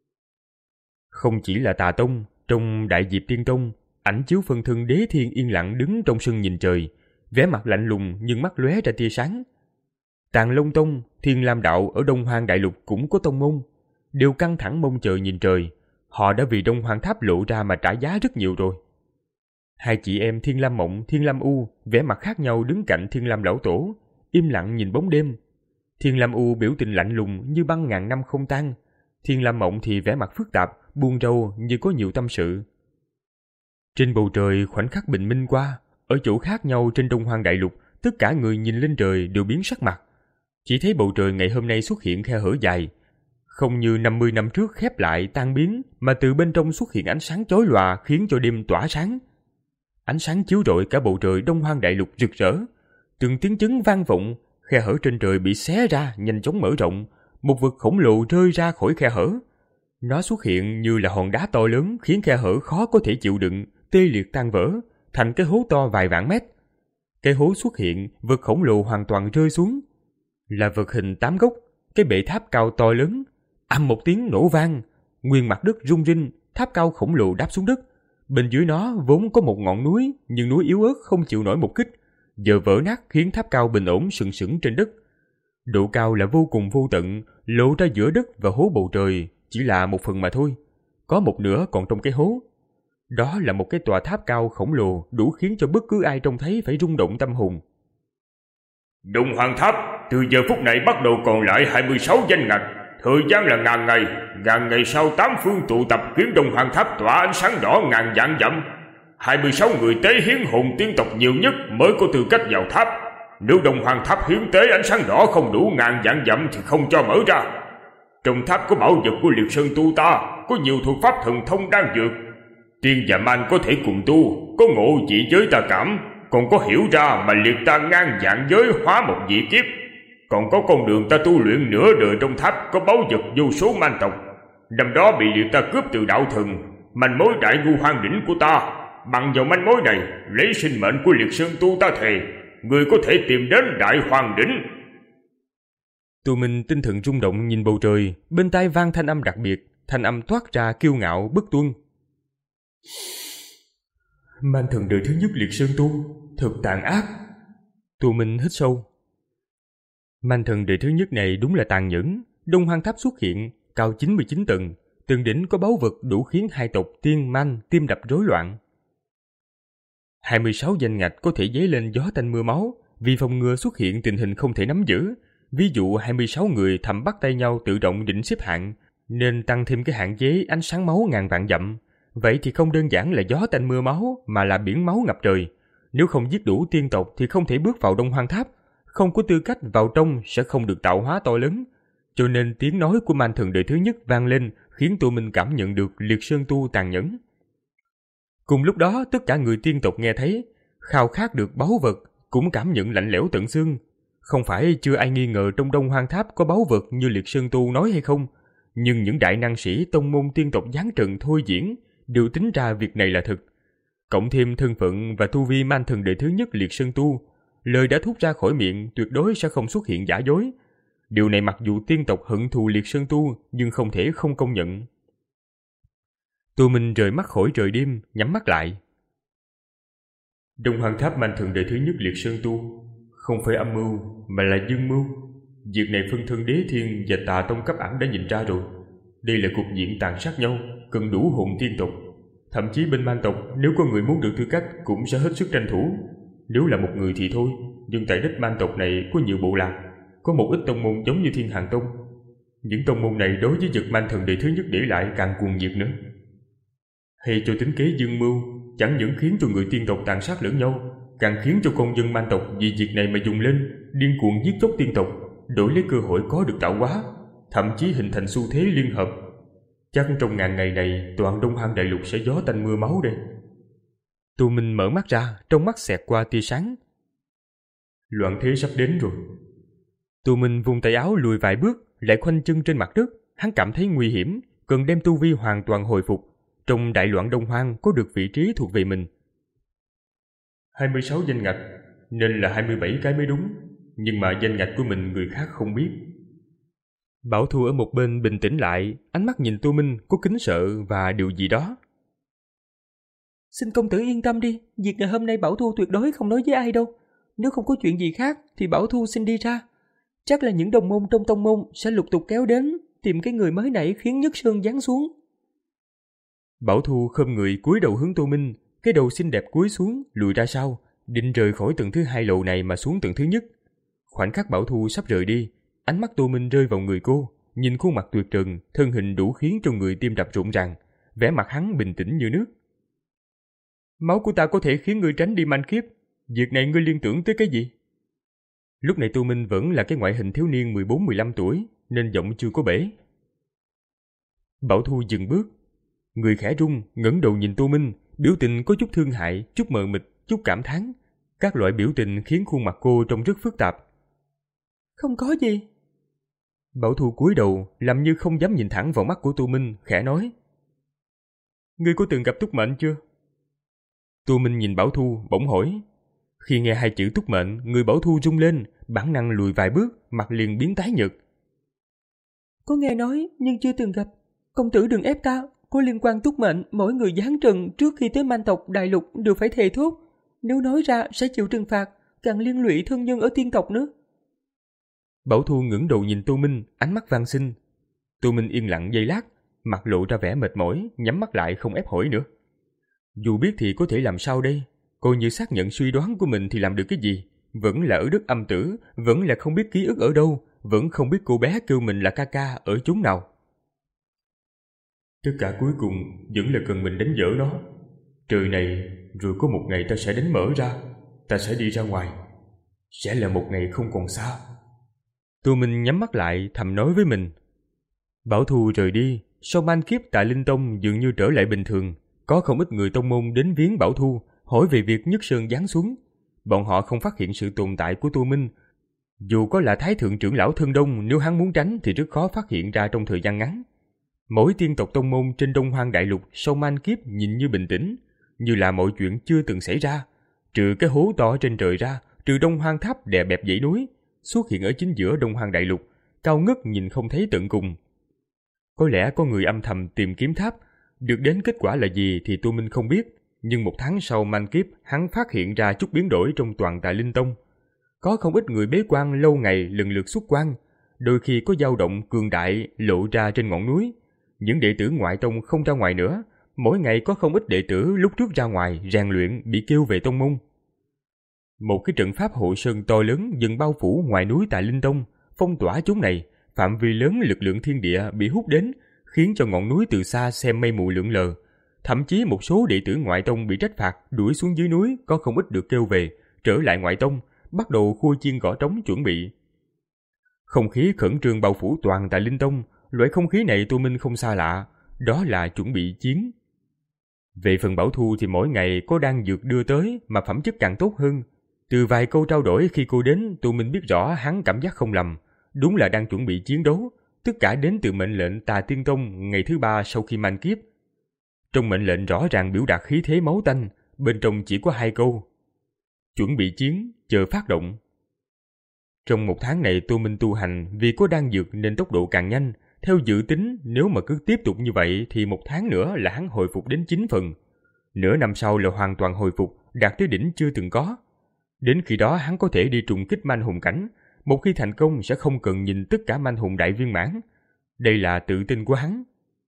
Không chỉ là Tà Tông, trong Đại Diệp Tiên Tông, ảnh chiếu phân thân Đế Thiên yên lặng đứng trong sân nhìn trời, vẻ mặt lạnh lùng nhưng mắt lóe ra tia sáng. Tàng Long Tông, Thiên Lam Đạo ở Đông Hoang Đại Lục cũng có tông môn, đều căng thẳng mong chờ nhìn trời. Họ đã vì Đông Hoang Tháp lộ ra mà trả giá rất nhiều rồi. Hai chị em Thiên Lam Mộng, Thiên Lam U vẻ mặt khác nhau đứng cạnh Thiên Lam Lão Tổ, im lặng nhìn bóng đêm. Thiên Lam U biểu tình lạnh lùng như băng ngàn năm không tan. Thiên Lam Mộng thì vẻ mặt phức tạp, buồn rầu như có nhiều tâm sự. Trên bầu trời khoảnh khắc bình minh qua, ở chỗ khác nhau trên Đông Hoang Đại Lục, tất cả người nhìn lên trời đều biến sắc mặt. Chỉ thấy bầu trời ngày hôm nay xuất hiện khe hở dài, không như năm mươi năm trước khép lại tan biến, mà từ bên trong xuất hiện ánh sáng chói lòa khiến cho đêm tỏa sáng. Ánh sáng chiếu rọi cả bầu trời Đông Hoang Đại Lục rực rỡ, từng tiếng chấn vang vọng, khe hở trên trời bị xé ra nhanh chóng mở rộng, một vực khổng lồ rơi ra khỏi khe hở. Nó xuất hiện như là hòn đá to lớn khiến khe hở khó có thể chịu đựng, tê liệt tan vỡ, thành cái hố to vài vạn mét. Cái hố xuất hiện, vực khổng lồ hoàn toàn rơi xuống. Là vực hình tám góc, cái bệ tháp cao to lớn, ầm một tiếng nổ vang, nguyên mặt đất rung rinh, tháp cao khổng lồ đáp xuống đất. Bên dưới nó vốn có một ngọn núi, nhưng núi yếu ớt không chịu nổi một kích, giờ vỡ nát khiến tháp cao bình ổn sừng sững trên đất. Độ cao là vô cùng vô tận, lộ ra giữa đất và hố bầu trời chỉ là một phần mà thôi, có một nửa còn trong cái hố. Đó là một cái tòa tháp cao khổng lồ đủ khiến cho bất cứ ai trông thấy phải rung động tâm hồn. Đông Hoang Tháp, từ giờ phút này bắt đầu còn lại hai mươi sáu danh ngạch, thời gian là ngàn ngày, ngàn ngày sau tám phương tụ tập khiến Đông Hoang Tháp tỏa ánh sáng đỏ ngàn vạn dặm. hai mươi sáu người tế hiến hồn tiên tộc nhiều nhất mới có tư cách vào tháp. Nếu Đông Hoang Tháp hiến tế ánh sáng đỏ không đủ ngàn vạn dặm thì không cho mở ra. Trong tháp có bảo vật của Liệt Sơn tu ta, có nhiều thuật pháp thần thông đang dược. Tiên và man có thể cùng tu, có ngộ dị giới tà cảm, còn có hiểu ra mà liệt ta ngang vạn giới hóa một dị kiếp. Còn có con đường ta tu luyện nửa đời trong tháp có báu vật vô số man tộc. Năm đó bị liệt ta cướp từ đạo thần, manh mối Đại Ngu Hoang Đỉnh của ta. Bằng vào manh mối này, lấy sinh mệnh của Liệt Sơn tu ta thề, người có thể tìm đến Đại Hoàng Đỉnh. Tù Minh tinh thần rung động nhìn bầu trời, bên tai vang thanh âm đặc biệt, thanh âm toát ra kiêu ngạo bất tuân. Man thần đời thứ nhất Liệt Sơn tu, thật tàn ác. Tù Minh hít sâu. Man thần đời thứ nhất này đúng là tàn nhẫn. Đông Hoang Tháp xuất hiện, cao chín mươi chín tầng, tầng đỉnh có báu vật đủ khiến hai tộc tiên man tim đập rối loạn. hai mươi sáu danh ngạch có thể dấy lên gió tanh mưa máu, vì phòng ngừa xuất hiện tình hình không thể nắm giữ. Ví dụ hai mươi sáu người thầm bắt tay nhau tự động định xếp hạng, nên tăng thêm cái hạn chế ánh sáng máu ngàn vạn dặm. Vậy thì không đơn giản là gió tanh mưa máu, mà là biển máu ngập trời. Nếu không giết đủ tiên tộc thì không thể bước vào Đông Hoang Tháp, không có tư cách vào trong sẽ không được tạo hóa to lớn. Cho nên tiếng nói của man thần đời thứ nhất vang lên, khiến tụi mình cảm nhận được Liệt Sơn tu tàn nhẫn. Cùng lúc đó, tất cả người tiên tộc nghe thấy, khao khát được báu vật, cũng cảm nhận lạnh lẽo tận xương. Không phải chưa ai nghi ngờ trong Đông Hoang Tháp có báu vật như Liệt Sơn tu nói hay không, nhưng những đại năng sĩ tông môn tiên tộc giáng trần thôi diễn đều tính ra việc này là thực. Cộng thêm thân phận và tu vi man thần đệ thứ nhất Liệt Sơn Tu, lời đã thốt ra khỏi miệng tuyệt đối sẽ không xuất hiện giả dối. Điều này mặc dù tiên tộc hận thù Liệt Sơn Tu nhưng không thể không công nhận. Tô Minh rời mắt khỏi trời đêm, nhắm mắt lại. Đông Hoàng Tháp man thần đệ thứ nhất Liệt Sơn Tu không phải âm mưu mà là dương mưu. Việc này phân thân Đế Thiên và Tà Tông cấp ẩn đã nhìn ra rồi. Đây là cục diện tàn sát nhau, cần đủ hồn tiên tộc. Thậm chí bên man tộc nếu có người muốn được tư cách cũng sẽ hết sức tranh thủ. Nếu là một người thì thôi, nhưng tại đất man tộc này có nhiều bộ lạc, có một ít tông môn giống như Thiên Hàng Tông. Những tông môn này đối với vật man thần đệ thứ nhất để lại càng cuồng nhiệt nữa. Hay cho tính kế dương mưu, chẳng những khiến cho người tiên tộc tàn sát lẫn nhau, càng khiến cho con dân man tộc vì việc này mà dùng lên, điên cuồng giết chóc tiên tộc, đổi lấy cơ hội có được tạo hóa, thậm chí hình thành xu thế liên hợp. Chắc trong ngàn ngày này toàn Đông Hoang Đại Lục sẽ gió tanh mưa máu đây. Tô Minh mở mắt ra, trong mắt xẹt qua tia sáng. Loạn thế sắp đến rồi. Tô Minh vung tay áo lùi vài bước, lại khoanh chân trên mặt đất. Hắn cảm thấy nguy hiểm, cần đem tu vi hoàn toàn hồi phục. Trong đại loạn Đông Hoang có được vị trí thuộc về mình. hai mươi sáu danh ngạch, nên là hai mươi bảy cái mới đúng. Nhưng mà danh ngạch của mình người khác không biết. Bảo Thu ở một bên bình tĩnh lại, ánh mắt nhìn Tô Minh có kính sợ và điều gì đó. Xin công tử yên tâm đi, việc ngày hôm nay Bảo Thu tuyệt đối không nói với ai đâu. Nếu không có chuyện gì khác thì Bảo Thu xin đi ra. Chắc là những đồng môn trong tông môn sẽ lục tục kéo đến, tìm cái người mới nãy khiến Nhất Sơn giáng xuống. Bảo Thu khom người cúi đầu hướng Tô Minh, cái đầu xinh đẹp cúi xuống, lùi ra sau, định rời khỏi tầng thứ hai lầu này mà xuống tầng thứ nhất. Khoảnh khắc Bảo Thu sắp rời đi, ánh mắt Tô Minh rơi vào người cô, nhìn khuôn mặt tuyệt trần, thân hình đủ khiến cho người tim đập rộn ràng, vẻ mặt hắn bình tĩnh như nước. Máu của ta có thể khiến ngươi tránh đi manh kiếp, việc này ngươi liên tưởng tới cái gì? Lúc này Tô Minh vẫn là cái ngoại hình thiếu niên mười bốn mười lăm tuổi, nên giọng chưa có bể. Bảo Thu dừng bước, người khẽ run, ngẩng đầu nhìn Tô Minh, biểu tình có chút thương hại, chút mờ mịt, chút cảm thán. Các loại biểu tình khiến khuôn mặt cô trông rất phức tạp. Không có gì. Bảo Thu cúi đầu, làm như không dám nhìn thẳng vào mắt của Tô Minh, khẽ nói. Ngươi có từng gặp túc mệnh chưa? Tô Minh nhìn Bảo Thu, bỗng hỏi. Khi nghe hai chữ túc mệnh, người Bảo Thu rung lên, bản năng lùi vài bước, mặt liền biến tái nhợt. Có nghe nói, nhưng chưa từng gặp. Công tử đừng ép ta, có liên quan túc mệnh, mỗi người giáng trần trước khi tới man tộc đại lục đều phải thề thốt. Nếu nói ra sẽ chịu trừng phạt, càng liên lụy thân nhân ở tiên tộc nữa. Bảo Thu ngẩng đầu nhìn Tô Minh, ánh mắt van xin. Tô Minh yên lặng giây lát, mặt lộ ra vẻ mệt mỏi, nhắm mắt lại không ép hỏi nữa. Dù biết thì có thể làm sao đây? Coi như xác nhận suy đoán của mình thì làm được cái gì? Vẫn là ở đất âm tử, vẫn là không biết ký ức ở đâu, vẫn không biết cô bé kêu mình là ca ca ở chốn nào. Tất cả cuối cùng vẫn là cần mình đánh dở nó. Trời này, rồi có một ngày ta sẽ đánh mở ra, ta sẽ đi ra ngoài. Sẽ là một ngày không còn xa. Tô Minh nhắm mắt lại thầm nói với mình. Bảo Thu rời đi, sau man kiếp tại Linh Tông dường như trở lại bình thường. Có không ít người tông môn đến viếng Bảo Thu, hỏi về việc Nhất Sơn giáng xuống. Bọn họ không phát hiện sự tồn tại của Tô Minh. Dù có là Thái Thượng trưởng lão Thân Đông, nếu hắn muốn tránh thì rất khó phát hiện ra trong thời gian ngắn. Mỗi tiên tộc tông môn trên Đông Hoang Đại Lục sau man kiếp nhìn như bình tĩnh, như là mọi chuyện chưa từng xảy ra. Trừ cái hố to trên trời ra, trừ Đông Hoang Tháp đè bẹp dãy núi, xuất hiện ở chính giữa Đông Hoang Đại Lục, cao ngất nhìn không thấy tận cùng. Có lẽ có người âm thầm tìm kiếm tháp, được đến kết quả là gì thì Tô Minh không biết, nhưng một tháng sau man kiếp, hắn phát hiện ra chút biến đổi trong toàn Đại Linh Tông. Có không ít người bế quan lâu ngày lần lượt xuất quan, đôi khi có dao động cường đại lộ ra trên ngọn núi. Những đệ tử ngoại tông không ra ngoài nữa, mỗi ngày có không ít đệ tử lúc trước ra ngoài rèn luyện bị kêu về tông môn. Một cái trận pháp hộ sơn to lớn dần bao phủ ngoài núi tại Linh Tông, phong tỏa chúng này, phạm vi lớn lực lượng thiên địa bị hút đến, khiến cho ngọn núi từ xa xem mây mù lượn lờ. Thậm chí một số đệ tử ngoại tông bị trách phạt đuổi xuống dưới núi, có không ít được kêu về, trở lại ngoại tông, bắt đầu khua chiên gõ trống chuẩn bị. Không khí khẩn trương bao phủ toàn tại Linh Tông, loại không khí này Tô Minh không xa lạ, đó là chuẩn bị chiến. Về phần Bảo Thu thì mỗi ngày có đan dược đưa tới mà phẩm chất càng tốt hơn. Từ vài câu trao đổi khi cô đến, Tô Minh biết rõ hắn cảm giác không lầm, đúng là đang chuẩn bị chiến đấu, tất cả đến từ mệnh lệnh Tà Tiên Tông ngày thứ ba sau khi man kiếp. Trong mệnh lệnh rõ ràng biểu đạt khí thế máu tanh, bên trong chỉ có hai câu: chuẩn bị chiến, chờ phát động. Trong một tháng này Tô Minh tu hành vì có đan dược nên tốc độ càng nhanh. Theo dự tính, nếu mà cứ tiếp tục như vậy thì một tháng nữa là hắn hồi phục đến chín phần. Nửa năm sau là hoàn toàn hồi phục, đạt tới đỉnh chưa từng có. Đến khi đó hắn có thể đi trùng kích manh hùng cảnh. Một khi thành công sẽ không cần nhìn tất cả manh hùng đại viên mãn. Đây là tự tin của hắn.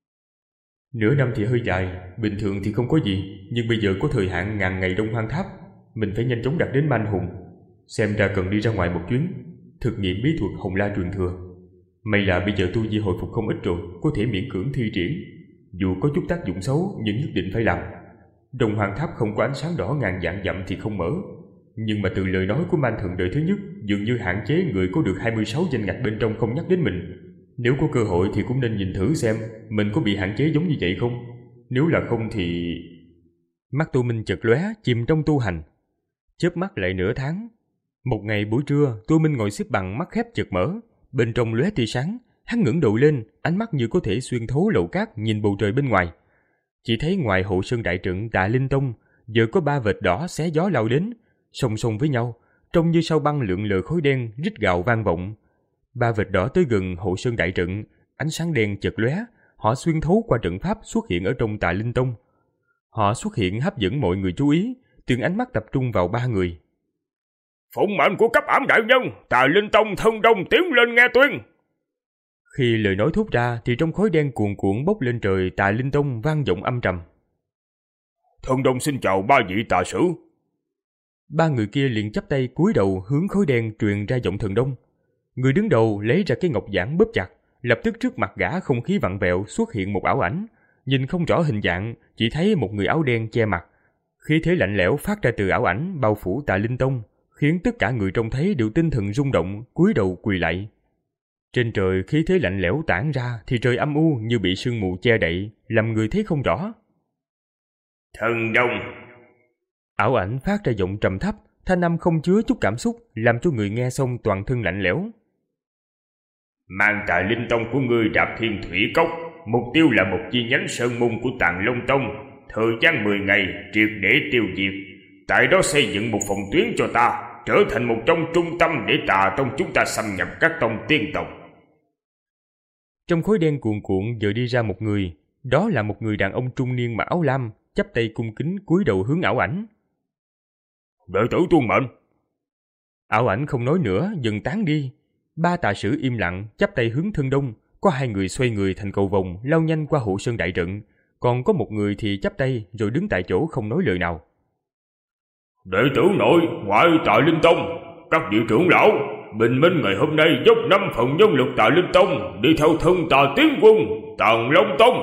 Nửa năm thì hơi dài, bình thường thì không có gì, nhưng bây giờ có thời hạn ngàn ngày Đông Hoang Tháp. Mình phải nhanh chóng đạt đến manh hùng. Xem ra cần đi ra ngoài một chuyến, thực nghiệm bí thuật Hồng La truyền thừa. May là bây giờ tu vi hồi phục không ít rồi, có thể miễn cưỡng thi triển. Dù có chút tác dụng xấu nhưng nhất định phải làm. Đông Hoang Tháp không có ánh sáng đỏ ngàn vạn dặm thì không mở. Nhưng mà từ lời nói của Man Thần đời thứ nhất, dường như hạn chế người có được hai mươi sáu danh ngạch bên trong không nhắc đến mình. Nếu có cơ hội thì cũng nên nhìn thử xem mình có bị hạn chế giống như vậy không. Nếu là không thì... Mắt Tô Minh chợt lóe, chìm trong tu hành. Chớp mắt lại nửa tháng. Một ngày buổi trưa, Tô Minh ngồi xếp bằng, mắt khép chợt mở, bên trong lóe tia sáng. Hắn ngẩng đầu lên, ánh mắt như có thể xuyên thấu lầu cát nhìn bầu trời bên ngoài. Chỉ thấy ngoài hộ sơn đại trận Tà Linh Tông giờ có ba vệt đỏ xé gió lao đến, song song với nhau, trông như sao băng lượn lờ khói đen rít gào vang vọng. Ba vệt đỏ tới gần hộ sơn đại trận, ánh sáng đen chợt lóe, họ xuyên thấu qua trận pháp xuất hiện ở trong Tà Linh Tông. Họ xuất hiện hấp dẫn mọi người chú ý, từng ánh mắt tập trung vào ba người. Phụng mệnh của cấp ảm đại nhân, Tà Linh Tông thân đông tiến lên nghe tuyên. Khi lời nói thốt ra thì trong khói đen cuồn cuộn bốc lên trời, Tà Linh Tông vang vọng âm trầm. Thân đông xin chào ba vị tà sử. Ba người kia liền chắp tay cúi đầu hướng khói đen truyền ra giọng thần đông. Người đứng đầu lấy ra cái ngọc giản bóp chặt, lập tức trước mặt gã không khí vặn vẹo xuất hiện một ảo ảnh, nhìn không rõ hình dạng, chỉ thấy một người áo đen che mặt. Khí thế lạnh lẽo phát ra từ ảo ảnh bao phủ Tà Linh Tông, khiến tất cả người trông thấy đều tinh thần rung động, cúi đầu quỳ lạy. Trên trời khí thế lạnh lẽo tản ra thì trời âm u như bị sương mù che đậy, làm người thấy không rõ. Thần đông. Ảo ảnh phát ra giọng trầm thấp, thanh âm không chứa chút cảm xúc, làm cho người nghe xong toàn thân lạnh lẽo. Mang Tà Linh Tông của ngươi đạp Thiên Thủy Cốc, mục tiêu là một chi nhánh sơn môn của Tàng Long Tông, thời gian mười ngày triệt để tiêu diệt. Tại đó xây dựng một phòng tuyến cho ta, trở thành một trong trung tâm để Tà Tông chúng ta xâm nhập các tông tiên tộc. Trong khói đen cuồn cuộn giờ đi ra một người, đó là một người đàn ông trung niên mặc áo lam, chắp tay cung kính cúi đầu hướng ảo ảnh. Đệ tử tuân mệnh. Ảo ảnh không nói nữa, dần tán đi. Ba tà sử im lặng, chắp tay hướng thân đông. Có hai người xoay người thành cầu vồng, lao nhanh qua hộ sơn đại trận. Còn có một người thì chắp tay rồi đứng tại chỗ không nói lời nào. Đệ tử nội ngoại Tà Linh Tông, các vị trưởng lão, bình minh ngày hôm nay dốc năm phần nhân lực Tà Linh Tông đi theo thân Tà Tiến Quân, Tàng Long Tông.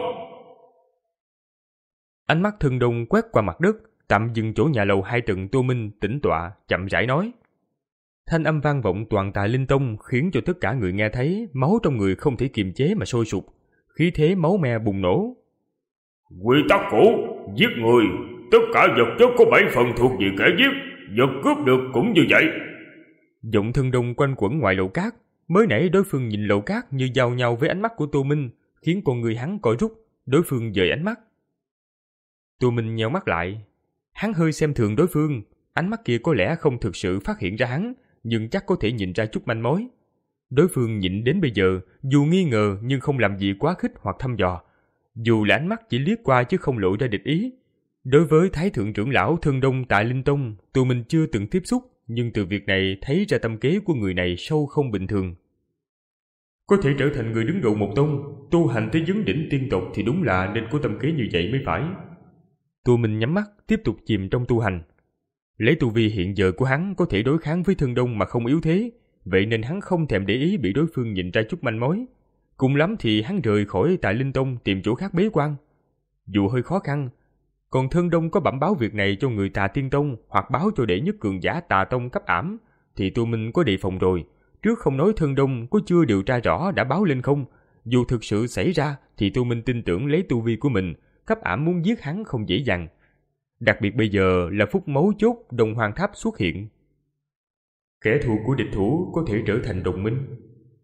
Ánh mắt thân đông quét qua mặt đất, tạm dừng chỗ nhà lầu hai tầng Tô Minh tĩnh tọa, chậm rãi nói. Thanh âm vang vọng toàn Tà Linh Tông khiến cho tất cả người nghe thấy máu trong người không thể kiềm chế mà sôi sục, khí thế máu me bùng nổ. Quy tắc cũ, giết người, tất cả vật chất có bảy phần thuộc về kẻ giết, vật cướp được cũng như vậy. Giọng thân đông quanh quẩn ngoài lầu cát, mới nãy đối phương nhìn lầu cát như giao nhau với ánh mắt của Tô Minh, khiến con người hắn co rút, đối phương dời ánh mắt. Tô Minh nheo mắt lại, hắn hơi xem thường đối phương, ánh mắt kia có lẽ không thực sự phát hiện ra hắn, nhưng chắc có thể nhìn ra chút manh mối. Đối phương nhịn đến bây giờ, dù nghi ngờ nhưng không làm gì quá khích hoặc thăm dò. Dù là ánh mắt chỉ liếc qua chứ không lộ ra địch ý. Đối với Thái Thượng trưởng lão thân đông Tà Linh Tông, tụi mình chưa từng tiếp xúc, nhưng từ việc này thấy ra tâm kế của người này sâu không bình thường. Có thể trở thành người đứng đầu một tông, tu hành tới vấn đỉnh tiên tộc thì đúng là nên có tâm kế như vậy mới phải. Tụi mình nhắm mắt, tiếp tục chìm trong tu hành. Lấy tu vi hiện giờ của hắn có thể đối kháng với thân đông mà không yếu thế, vậy nên hắn không thèm để ý bị đối phương nhìn ra chút manh mối. Cùng lắm thì hắn rời khỏi Tà Linh Tông tìm chỗ khác bế quan. Dù hơi khó khăn, còn thân đông có bẩm báo việc này cho người Tà Tiên Tông hoặc báo cho đệ nhất cường giả Tà Tông cấp ảm, thì tu minh có đề phòng rồi. Trước không nói thân đông có chưa điều tra rõ đã báo lên không, dù thực sự xảy ra thì tu minh tin tưởng lấy tu vi của mình, cấp ảm muốn giết hắn không dễ dàng. Đặc biệt bây giờ là phút mấu chốt Đông Hoang Tháp xuất hiện. Kẻ thù của địch thủ có thể trở thành đồng minh.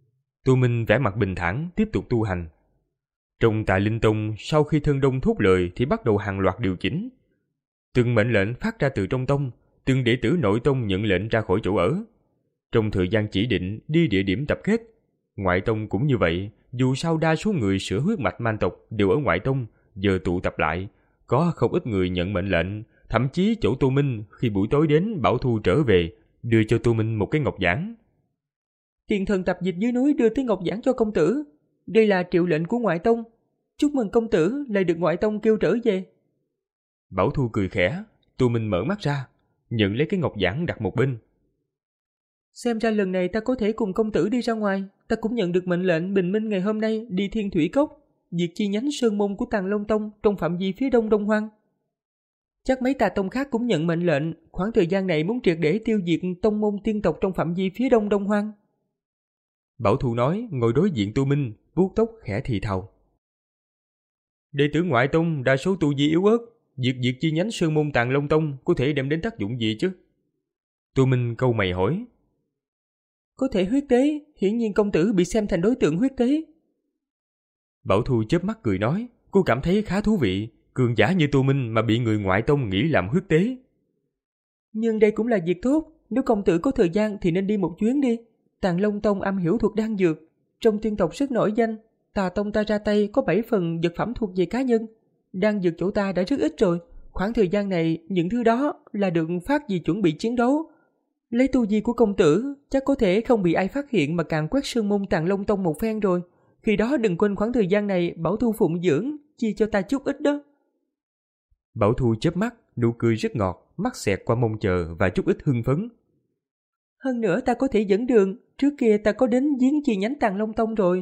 Tô Minh vẻ mặt bình thản tiếp tục tu hành. Trong Tà Linh Tông, sau khi Thân Đông thốt lời thì bắt đầu hàng loạt điều chỉnh. Từng mệnh lệnh phát ra từ trong tông, từng đệ tử nội tông nhận lệnh ra khỏi chỗ ở. Trong thời gian chỉ định đi địa điểm tập kết. Ngoại tông cũng như vậy, dù sao đa số người sửa huyết mạch man tộc đều ở ngoại tông, giờ tụ tập lại, có không ít người nhận mệnh lệnh, thậm chí chỗ Tô Minh khi buổi tối đến Bảo Thu trở về, đưa cho Tô Minh một cái ngọc giản. Tiền thần tập dịch dưới núi đưa tới ngọc giản cho công tử. Đây là triệu lệnh của ngoại tông. Chúc mừng công tử lại được ngoại tông kêu trở về. Bảo Thu cười khẽ, Tô Minh mở mắt ra, nhận lấy cái ngọc giản đặt một bên. Xem ra lần này ta có thể cùng công tử đi ra ngoài. Ta cũng nhận được mệnh lệnh bình minh ngày hôm nay đi Thiên Thủy Cốc, diệt chi nhánh sơn môn của Tàng Long Tông trong phạm vi phía đông Đông Hoang. Chắc mấy tà tông khác cũng nhận mệnh lệnh, khoảng thời gian này muốn triệt để tiêu diệt tông môn tiên tộc trong phạm vi phía đông Đông Hoang. Bảo Thu nói, ngồi đối diện Tô Minh, vuốt tóc khẽ thì thào. Đệ tử ngoại tông đa số tu vi yếu ớt, diệt diệt chi nhánh sơn môn Tàng Long Tông có thể đem đến tác dụng gì chứ? Tô Minh câu mày hỏi. Có thể huyết tế, hiển nhiên công tử bị xem thành đối tượng huyết tế. Bảo Thu chớp mắt cười nói, cô cảm thấy khá thú vị, cường giả như Tô Minh mà bị người ngoại tông nghĩ làm huyết tế. Nhưng đây cũng là việc tốt, nếu công tử có thời gian thì nên đi một chuyến đi. Tàng Long Tông am hiểu thuật đan dược, trong tiên tộc rất nổi danh. Tà tông ta ra tay có bảy phần vật phẩm thuộc về cá nhân. Đan dược chỗ ta đã rất ít rồi, khoảng thời gian này những thứ đó là được phát vì chuẩn bị chiến đấu. Lấy tu vi của công tử, chắc có thể không bị ai phát hiện mà càng quét sơn môn Tàng Long Tông một phen rồi. Khi đó đừng quên khoảng thời gian này Bảo Thu phụng dưỡng, chia cho ta chút ít đó. Bảo Thu chớp mắt, nụ cười rất ngọt, mắt xẹt qua mong chờ và chút ít hưng phấn. Hơn nữa ta có thể dẫn đường, trước kia ta có đến giếng chi nhánh Tàng Long Tông rồi.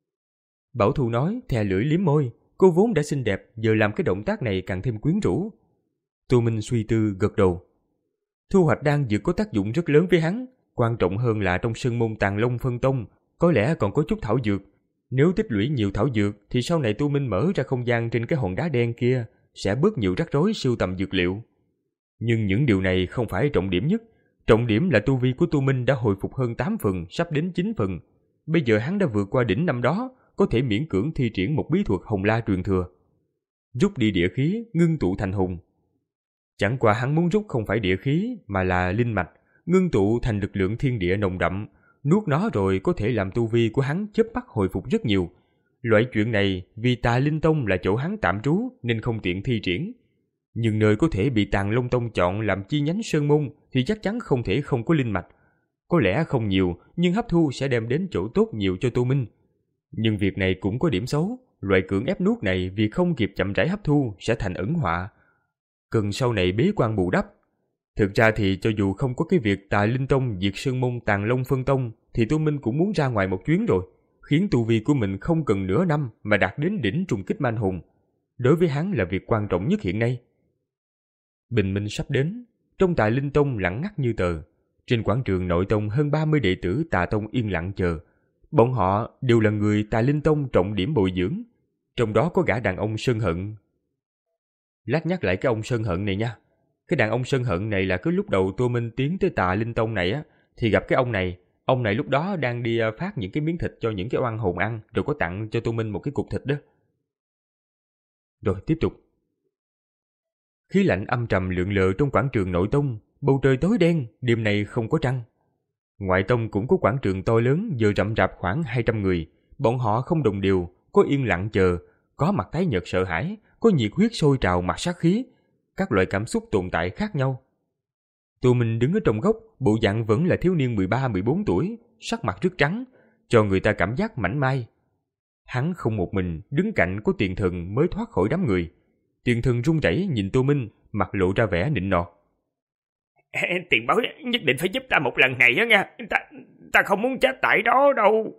Bảo Thu nói, thè lưỡi liếm môi, cô vốn đã xinh đẹp, giờ làm cái động tác này càng thêm quyến rũ. Tô Minh suy tư gật đầu. Thu hoạch đan dược có tác dụng rất lớn với hắn, quan trọng hơn là trong sơn môn Tàng Long phân tông, có lẽ còn có chút thảo dược. Nếu tích lũy nhiều thảo dược thì sau này Tô Minh mở ra không gian trên cái hòn đá đen kia, sẽ bớt nhiều rắc rối sưu tầm dược liệu. Nhưng những điều này không phải trọng điểm nhất. Trọng điểm là tu vi của Tô Minh đã hồi phục hơn tám phần, sắp đến chín phần. Bây giờ hắn đã vượt qua đỉnh năm đó, có thể miễn cưỡng thi triển một bí thuật hồng la truyền thừa. Rút đi địa khí, ngưng tụ thành hùng. Chẳng qua hắn muốn rút không phải địa khí, mà là linh mạch, ngưng tụ thành lực lượng thiên địa nồng đậm. Nuốt nó rồi có thể làm tu vi của hắn chớp mắt hồi phục rất nhiều. Loại chuyện này vì Tà Linh Tông là chỗ hắn tạm trú nên không tiện thi triển. Nhưng nơi có thể bị Tàng Long Tông chọn làm chi nhánh sơn môn thì chắc chắn không thể không có linh mạch. Có lẽ không nhiều, nhưng hấp thu sẽ đem đến chỗ tốt nhiều cho Tô Minh. Nhưng việc này cũng có điểm xấu, loại cưỡng ép nuốt này vì không kịp chậm rãi hấp thu sẽ thành ẩn họa. Cần sau này bế quan bù đắp. Thực ra thì cho dù không có cái việc Tà Linh Tông diệt sơn môn Tàng Long phân tông thì Tô Minh cũng muốn ra ngoài một chuyến rồi, khiến tu vi của mình không cần nửa năm mà đạt đến đỉnh trùng kích man hùng. Đối với hắn là việc quan trọng nhất hiện nay. Bình minh sắp đến, trong Tà Linh Tông lặng ngắt như tờ. Trên quảng trường nội tông hơn ba mươi đệ tử Tà Tông yên lặng chờ. Bọn họ đều là người Tà Linh Tông trọng điểm bồi dưỡng, trong đó có gã đàn ông Sơn Hận. Lát nhắc lại cái ông Sơn Hận này nha. Cái đàn ông Sơn Hận này là cứ lúc đầu Tô Minh tiến tới Tà Linh Tông này á, thì gặp cái ông này. Ông này lúc đó đang đi phát những cái miếng thịt cho những cái oan hồn ăn, rồi có tặng cho Tô Minh một cái cục thịt đó. Rồi tiếp tục. Khí lạnh âm trầm lượn lờ trong quảng trường nội tông, bầu trời tối đen, đêm nay không có trăng. Ngoại tông cũng có quảng trường to lớn, giờ rậm rạp khoảng hai trăm người. Bọn họ không đồng đều, có yên lặng chờ, có mặt tái nhợt sợ hãi, có nhiệt huyết sôi trào mặt sát khí. Các loại cảm xúc tồn tại khác nhau. Tô Minh đứng ở trong góc, bộ dạng vẫn là thiếu niên mười ba mười bốn tuổi, sắc mặt rất trắng, cho người ta cảm giác mảnh mai. Hắn không một mình, đứng cạnh có Tiền Thần mới thoát khỏi đám người. Tiền Thần run rẩy nhìn Tô Minh, mặt lộ ra vẻ nịnh nọt. Tiền bối nhất định phải giúp ta một lần này đó nha, ta, ta không muốn chết tại đó đâu.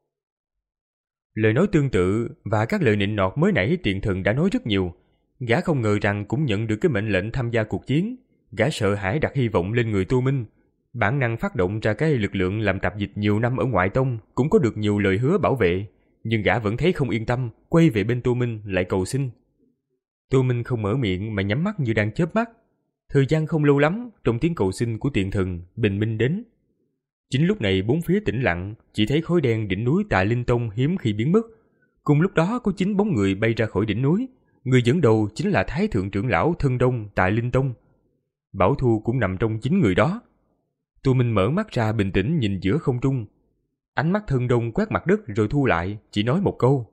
Lời nói tương tự và các lời nịnh nọt mới nãy Tiền Thần đã nói rất nhiều. Gã không ngờ rằng cũng nhận được cái mệnh lệnh tham gia cuộc chiến. Gã sợ hãi đặt hy vọng lên người Tô Minh. Bản năng phát động ra cái lực lượng làm tạp dịch nhiều năm ở ngoại tông cũng có được nhiều lời hứa bảo vệ. Nhưng gã vẫn thấy không yên tâm, quay về bên Tô Minh lại cầu xin. Tô Minh không mở miệng mà nhắm mắt như đang chớp mắt. Thời gian không lâu lắm, trong tiếng cầu xin của Tiền Thần, bình minh đến. Chính lúc này bốn phía tĩnh lặng, chỉ thấy khói đen đỉnh núi Tà Linh Tông hiếm khi biến mất. Cùng lúc đó có chín bóng người bay ra khỏi đỉnh núi. Người dẫn đầu chính là Thái thượng trưởng lão Thân Đông Tà Linh Tông. Bảo Thu cũng nằm trong chín người đó. Tô Minh mở mắt ra bình tĩnh nhìn giữa không trung. Ánh mắt Thân Đông quét mặt đất rồi thu lại, chỉ nói một câu: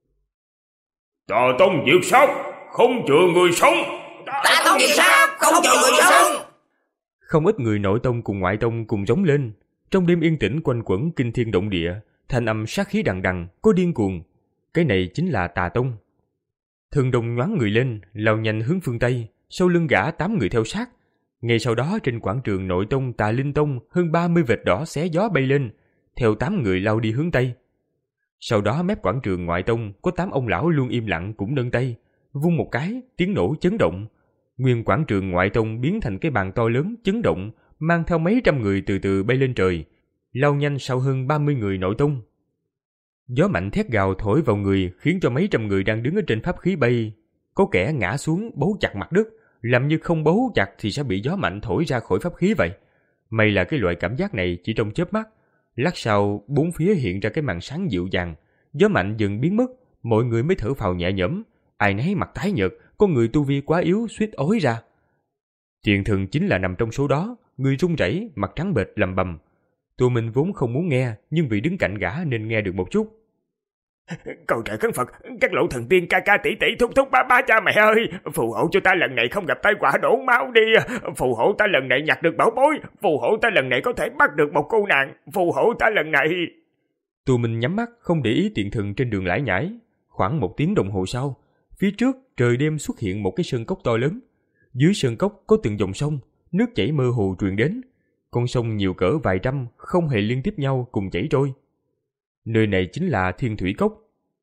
Tà Tông diệt sát, không chừa người sống. Tà Tông diệt sát, không chừa người sống. Không ít người nội tông cùng ngoại tông cùng giống lên. Trong đêm yên tĩnh quanh quẩn kinh thiên động địa, thanh âm sát khí đằng đằng, có điên cuồng. Cái này chính là Tà Tông. Thân Đông nhoáng người lên, lao nhanh hướng phương Tây, sau lưng gã tám người theo sát. Ngay sau đó trên quảng trường nội tông Tà Linh Tông hơn ba mươi vệt đỏ xé gió bay lên, theo tám người lao đi hướng Tây. Sau đó mép quảng trường ngoại tông có tám ông lão luôn im lặng cũng nâng tay, vung một cái, tiếng nổ chấn động. Nguyên quảng trường ngoại tông biến thành cái bàn to lớn chấn động, mang theo mấy trăm người từ từ bay lên trời, lao nhanh sau hơn ba mươi người nội tông. Gió mạnh thét gào thổi vào người khiến cho mấy trăm người đang đứng ở trên pháp khí bay, có kẻ ngã xuống bấu chặt mặt đất, làm như không bấu chặt thì sẽ bị gió mạnh thổi ra khỏi pháp khí vậy. May là cái loại cảm giác này chỉ trong chớp mắt. Lát sau bốn phía hiện ra cái màn sáng dịu dàng, gió mạnh dần biến mất, mọi người mới thở phào nhẹ nhõm. Ai nấy mặt tái nhợt, có người tu vi quá yếu suýt ói ra. Thiền Thần chính là nằm trong số đó, người run rẩy, mặt trắng bệch lầm bầm. Tô Minh vốn không muốn nghe, nhưng vì đứng cạnh gã nên nghe được một chút. Cầu trời khấn Phật, các lộ thần tiên ca ca tỷ tỷ thúc thúc bá bá cha mẹ ơi, phù hộ cho ta lần này không gặp tai họa đổ máu đi, phù hộ ta lần này nhặt được bảo bối, phù hộ ta lần này có thể bắt được một cô nàng, phù hộ ta lần này. Tô Minh nhắm mắt không để ý Thiền Thần trên đường lải nhải. Khoảng một tiếng đồng hồ sau, phía trước trời đêm xuất hiện một cái sơn cốc to lớn. Dưới sơn cốc có từng dòng sông, nước chảy mơ hồ truyền đến. Con sông nhiều cỡ vài trăm, không hề liên tiếp nhau cùng chảy trôi. Nơi này chính là Thiên Thủy Cốc.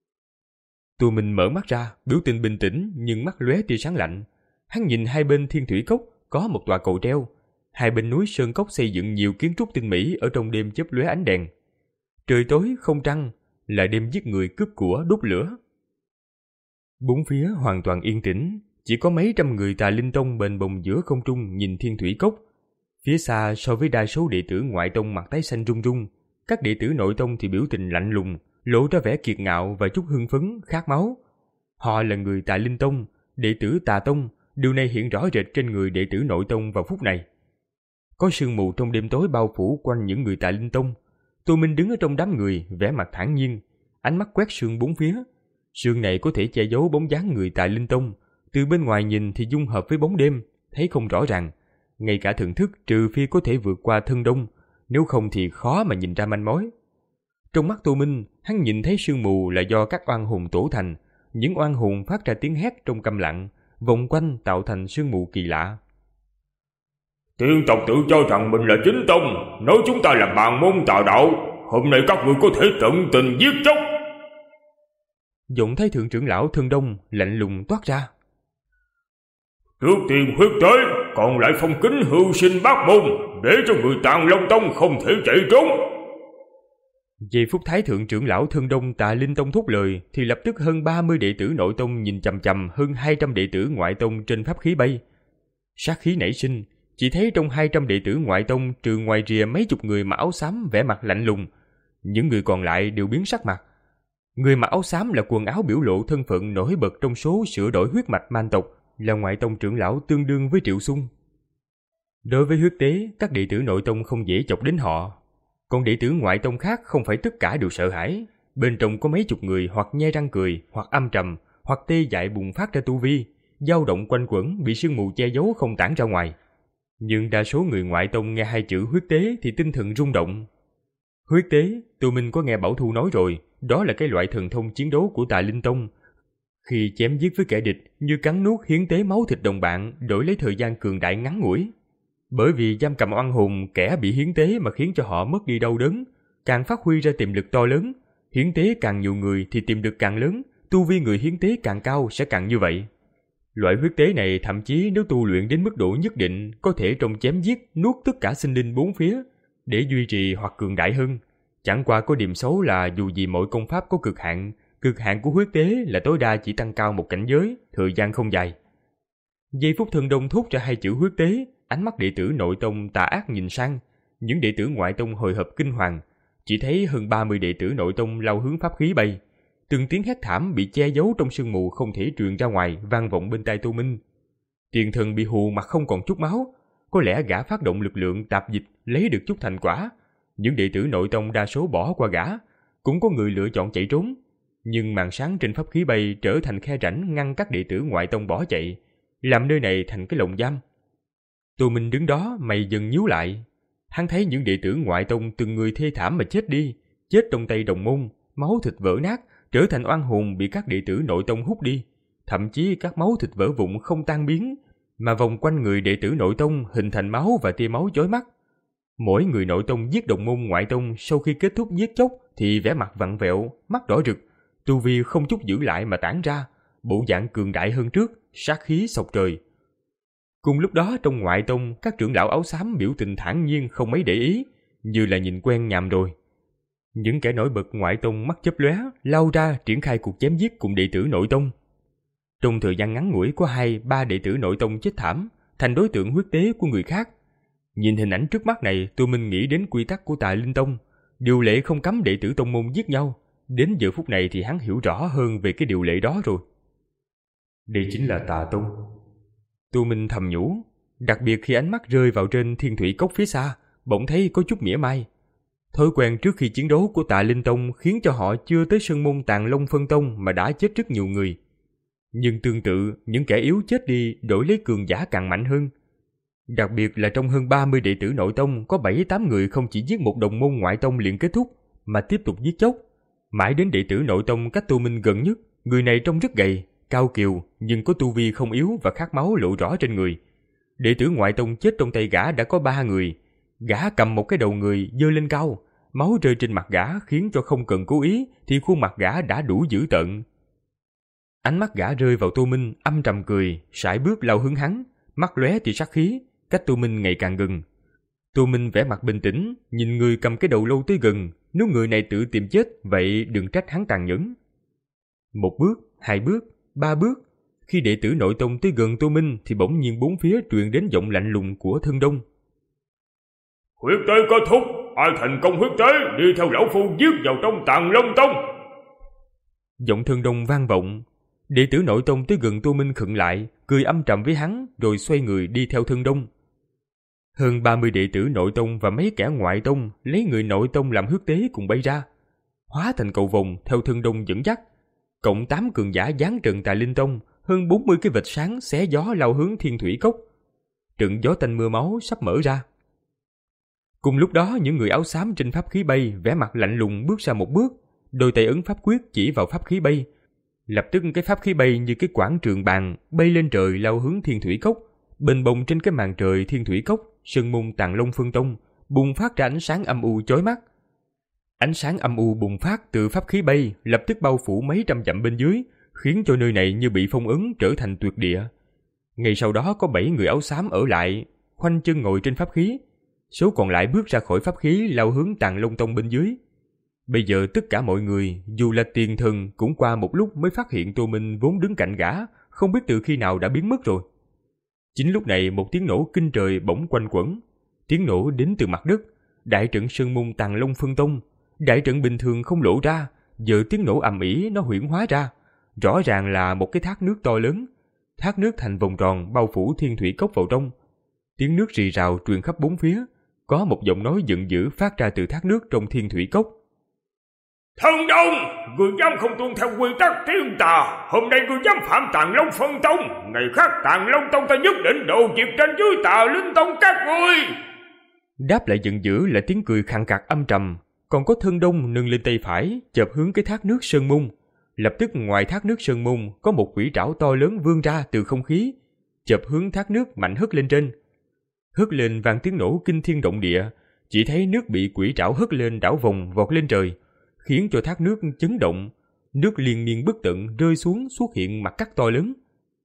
Tô Minh mở mắt ra, biểu tình bình tĩnh nhưng mắt lóe tia sáng lạnh. Hắn nhìn hai bên Thiên Thủy Cốc có một tòa cầu treo. Hai bên núi sơn cốc xây dựng nhiều kiến trúc tinh mỹ ở trong đêm chớp lóe ánh đèn. Trời tối không trăng, là đêm giết người cướp của đốt lửa. Bốn phía hoàn toàn yên tĩnh, chỉ có mấy trăm người Tà Linh Tông bền bồng giữa không trung nhìn Thiên Thủy Cốc. Phía xa so với đa số đệ tử ngoại tông mặt tái xanh run run, các đệ tử nội tông thì biểu tình lạnh lùng, lộ ra vẻ kiệt ngạo và chút hưng phấn, khát máu. Họ là người Tà Linh Tông, đệ tử Tà Tông, điều này hiện rõ rệt trên người đệ tử nội tông vào phút này. Có sương mù trong đêm tối bao phủ quanh những người Tà Linh Tông. Tô Minh đứng ở trong đám người, vẻ mặt thản nhiên, ánh mắt quét sương bốn phía. Sương này có thể che giấu bóng dáng người Tà Linh Tông, từ bên ngoài nhìn thì dung hợp với bóng đêm, thấy không rõ ràng. Ngay cả thần thức trừ phi có thể vượt qua Thân Đông, nếu không thì khó mà nhìn ra manh mối. Trong mắt Tô Minh, hắn nhìn thấy sương mù là do các oan hồn tổ thành. Những oan hồn phát ra tiếng hét trong câm lặng, vòng quanh tạo thành sương mù kỳ lạ. Tiên tộc tự cho rằng mình là chính tông, nói chúng ta là bàn môn tà đạo. Hôm nay các người có thể tận tình giết chóc. Giọng Thái thượng trưởng lão Thân Đông lạnh lùng toát ra. Trước tiên huyết tế, còn lại phong kính hưu sinh bát môn, để cho người Tàng Long Tông không thể chạy trốn. Giây phút Thái thượng trưởng lão Thân Đông Tà Linh Tông thốt lời thì lập tức hơn ba mươi đệ tử nội tông nhìn chằm chằm hơn hai trăm đệ tử ngoại tông trên pháp khí bay. Sát khí nảy sinh, chỉ thấy trong hai trăm đệ tử ngoại tông trừ ngoài rìa mấy chục người mặc áo xám vẻ mặt lạnh lùng, những người còn lại đều biến sắc mặt. Người mặc áo xám là quần áo biểu lộ thân phận nổi bật trong số sửa đổi huyết mạch man tộc, là ngoại tông trưởng lão tương đương với Triệu Xung. Đối với huyết tế, các đệ tử nội tông không dễ chọc đến họ. Còn đệ tử ngoại tông khác không phải tất cả đều sợ hãi. Bên trong có mấy chục người hoặc nhe răng cười, hoặc âm trầm, hoặc tê dại bùng phát ra tu vi, dao động quanh quẩn bị sương mù che giấu không tản ra ngoài. Nhưng đa số người ngoại tông nghe hai chữ huyết tế thì tinh thần rung động. Huyết tế, Tô Minh có nghe Bảo Thu nói rồi, đó là cái loại thần thông chiến đấu của Tà Linh Tông. Khi chém giết với kẻ địch, như cắn nuốt hiến tế máu thịt đồng bạn, đổi lấy thời gian cường đại ngắn ngủi. Bởi vì giam cầm oan hồn kẻ bị hiến tế mà khiến cho họ mất đi đau đớn, càng phát huy ra tiềm lực to lớn. Hiến tế càng nhiều người thì tiềm lực càng lớn, tu vi người hiến tế càng cao sẽ càng như vậy. Loại huyết tế này thậm chí nếu tu luyện đến mức độ nhất định có thể trong chém giết nuốt tất cả sinh linh bốn phía để duy trì hoặc cường đại hơn. Chẳng qua có điểm xấu là dù gì mỗi công pháp có cực hạn, cực hạn của huyết tế là tối đa chỉ tăng cao một cảnh giới, thời gian không dài. Giây phút Thân Đông thốt ra hai chữ huyết tế, ánh mắt đệ tử nội tông tà ác nhìn sang, những đệ tử ngoại tông hồi hộp kinh hoàng, chỉ thấy hơn ba mươi đệ tử nội tông lao hướng pháp khí bay. Từng tiếng hét thảm bị che giấu trong sương mù không thể truyền ra ngoài vang vọng bên tai Tô Minh. Tiền Thần bị hù mặt không còn chút máu, có lẽ gã phát động lực lượng tạp dịch lấy được chút thành quả. Những đệ tử nội tông đa số bỏ qua gã, cũng có người lựa chọn chạy trốn. Nhưng màn sáng trên pháp khí bay trở thành khe rãnh ngăn các đệ tử ngoại tông bỏ chạy, làm nơi này thành cái lồng giam. Tô Minh đứng đó mày dần nhíu lại. Hắn thấy những đệ tử ngoại tông từng người thê thảm mà chết đi, chết trong tay đồng môn, máu thịt vỡ nát, trở thành oan hồn bị các đệ tử nội tông hút đi. Thậm chí các máu thịt vỡ vụn không tan biến, mà vòng quanh người đệ tử nội tông hình thành máu và tia máu chói mắt. Mỗi người nội tông giết đồng môn ngoại tông sau khi kết thúc giết chóc thì vẻ mặt vặn vẹo, mắt đỏ rực, tu vi không chút giữ lại mà tản ra, bộ dạng cường đại hơn trước, sát khí sộc trời. Cùng lúc đó trong ngoại tông, các trưởng lão áo xám biểu tình thản nhiên không mấy để ý, như là nhìn quen nhàm rồi. Những kẻ nổi bật ngoại tông mắt chớp lóe, lao ra triển khai cuộc chém giết cùng đệ tử nội tông. Trong thời gian ngắn ngủi có hai, ba đệ tử nội tông chết thảm, thành đối tượng huyết tế của người khác. Nhìn hình ảnh trước mắt này, Tô Minh nghĩ đến quy tắc của Tà Linh Tông, điều lệ không cấm đệ tử tông môn giết nhau. Đến giờ phút này thì hắn hiểu rõ hơn về cái điều lệ đó rồi. Đây chính là Tà Tông. Tô Minh thầm nhủ, đặc biệt khi ánh mắt rơi vào trên Thiên Thủy Cốc phía xa, bỗng thấy có chút mỉa mai. Thói quen trước khi chiến đấu của Tà Linh Tông khiến cho họ chưa tới sơn môn Tàng Long Phân Tông mà đã chết rất nhiều người. Nhưng tương tự, những kẻ yếu chết đi đổi lấy cường giả càng mạnh hơn. Đặc biệt là trong hơn ba mươi đệ tử nội tông có bảy tám người không chỉ giết một đồng môn ngoại tông liền kết thúc, mà tiếp tục giết chóc. Mãi đến đệ tử nội tông cách Tô Minh gần nhất, người này trông rất gầy, cao kiều, nhưng có tu vi không yếu và khát máu lộ rõ trên người. Đệ tử ngoại tông chết trong tay gã đã có ba người. Gã cầm một cái đầu người giơ lên cao, máu rơi trên mặt gã khiến cho không cần cố ý thì khuôn mặt gã đã đủ dữ tợn. Ánh mắt gã rơi vào Tô Minh, âm trầm cười, sải bước lao hướng hắn, mắt lóe tia sát khí, cách Tô Minh ngày càng gần. Tô Minh vẻ mặt bình tĩnh, nhìn người cầm cái đầu lâu tới gần, nếu người này tự tìm chết, vậy đừng trách hắn tàn nhẫn. Một bước, hai bước, ba bước, khi đệ tử nội tông tới gần Tô Minh thì bỗng nhiên bốn phía truyền đến giọng lạnh lùng của Thân Đông. Huyết tế kết thúc, ai thành công huyết tế đi theo lão phu giết vào trong Tàng Long Tông. Giọng Thân Đông vang vọng. Đệ tử nội tông tới gần Tô Minh khựng lại, cười âm trầm với hắn, rồi xoay người đi theo Thân Đông. Hơn ba mươi đệ tử nội tông và mấy kẻ ngoại tông lấy người nội tông làm huyết tế cùng bay ra, hóa thành cầu vồng theo Thân Đông dẫn dắt. Cộng tám cường giả giáng trận Tà Linh Tông, hơn bốn mươi cái vệt sáng xé gió lao hướng Thiên Thủy Cốc. Trận gió tanh mưa máu sắp mở ra. Cùng lúc đó, những người áo xám trên pháp khí bay vẻ mặt lạnh lùng bước ra một bước, đôi tay ấn pháp quyết chỉ vào pháp khí bay. Lập tức cái pháp khí bay như cái quảng trường bàn bay lên trời lao hướng Thiên Thủy Cốc. Bên bồng trên cái màn trời Thiên Thủy Cốc, sơn môn Tàng Long Phân Tông bùng phát ra ánh sáng âm u chói mắt. Ánh sáng âm u bùng phát từ pháp khí bay lập tức bao phủ mấy trăm dặm bên dưới, khiến cho nơi này như bị phong ấn trở thành tuyệt địa. Ngay sau đó có bảy người áo xám ở lại, khoanh chân ngồi trên pháp khí. Số còn lại bước ra khỏi pháp khí lao hướng Tàng Long Tông bên dưới. Bây giờ tất cả mọi người, dù là Tiền Thần cũng qua một lúc mới phát hiện Tô Minh vốn đứng cạnh gã, không biết từ khi nào đã biến mất rồi. Chính lúc này một tiếng nổ kinh trời bỗng quanh quẩn. Tiếng nổ đến từ mặt đất, đại trận sơn môn Tàng Long Phân Tông. Đại trận bình thường không lộ ra, giờ tiếng nổ ầm ĩ nó huyễn hóa ra. Rõ ràng là một cái thác nước to lớn. Thác nước thành vòng tròn bao phủ Thiên Thủy Cốc vào trong. Tiếng nước rì rào truyền khắp bốn phía. Có một giọng nói giận dữ phát ra từ thác nước trong Thiên Thủy Cốc. Thân Đông, người dám không tuân theo quy tắc thiên tà, hôm nay người dám phạm Tàng Long Phân Tông, ngày khác Tàng Long Tông ta nhất định đồ diệt trên dưới Tà Linh Tông các ngươi. Đáp lại giận dữ là tiếng cười khàn khạc âm trầm, còn có Thân Đông nâng lên tay phải chợp hướng cái thác nước sơn môn. Lập tức ngoài thác nước sơn môn có một quỷ trảo to lớn vươn ra từ không khí, chợp hướng thác nước mạnh hất lên trên. Hất lên vang tiếng nổ kinh thiên động địa, chỉ thấy nước bị quỷ trảo hất lên đảo vòng vọt lên trời, khiến cho thác nước chấn động, nước liên miên bất tận rơi xuống xuất hiện mặt cắt to lớn.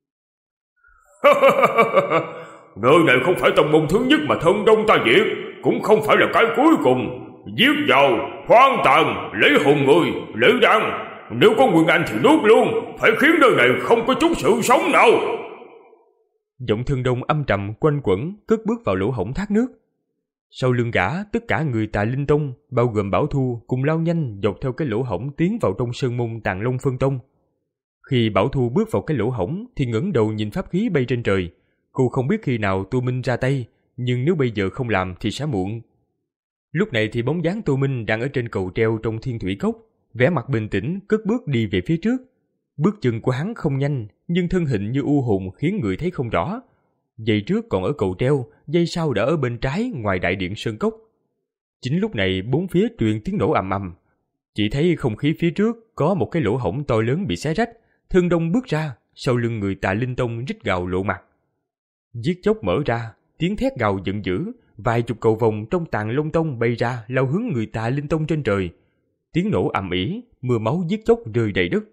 Nơi này không phải tông môn thứ nhất mà Thân Đông ta diệt, cũng không phải là cái cuối cùng. Giết vào, hoang tàn, lấy hồn người, lấy đan. Nếu có Nguyên Anh thì nuốt luôn, phải khiến nơi này không có chút sự sống nào. Giọng Thân Đông âm trầm quanh quẩn, cất bước vào lỗ hổng thác nước. Sau lưng gã, tất cả người Tà Linh Tông, bao gồm Bảo Thu, cùng lao nhanh dọc theo cái lỗ hổng tiến vào trong sơn môn Tàng Long Phân Tông. Khi Bảo Thu bước vào cái lỗ hổng thì ngẩng đầu nhìn pháp khí bay trên trời. Cô không biết khi nào Tô Minh ra tay, nhưng nếu bây giờ không làm thì sẽ muộn. Lúc này thì bóng dáng Tô Minh đang ở trên cầu treo trong Thiên Thủy Cốc, vẻ mặt bình tĩnh cất bước đi về phía trước. Bước chân của hắn không nhanh, nhưng thân hình như u hồn khiến người thấy không rõ. Giây trước còn ở cầu treo, giây sau đã ở bên trái ngoài đại điện sơn cốc. Chính lúc này bốn phía truyền tiếng nổ ầm ầm. Chỉ thấy không khí phía trước có một cái lỗ hổng to lớn bị xé rách. Thương Đông bước ra, sau lưng người Tà Linh Tông rít gào lộ mặt. Giết chốc mở ra, tiếng thét gào giận dữ, vài chục cầu vòng trong Tàng Long Tông bay ra lao hướng người Tà Linh Tông trên trời. Tiếng nổ ầm ĩ, mưa máu giết chốc rơi đầy đất.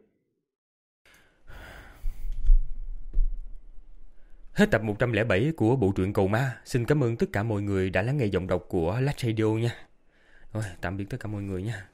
Hết tập một trăm lẻ bảy của bộ truyện Cầu Ma. Xin cảm ơn tất cả mọi người đã lắng nghe giọng đọc của Last Radio nha. Rồi, tạm biệt tất cả mọi người nha.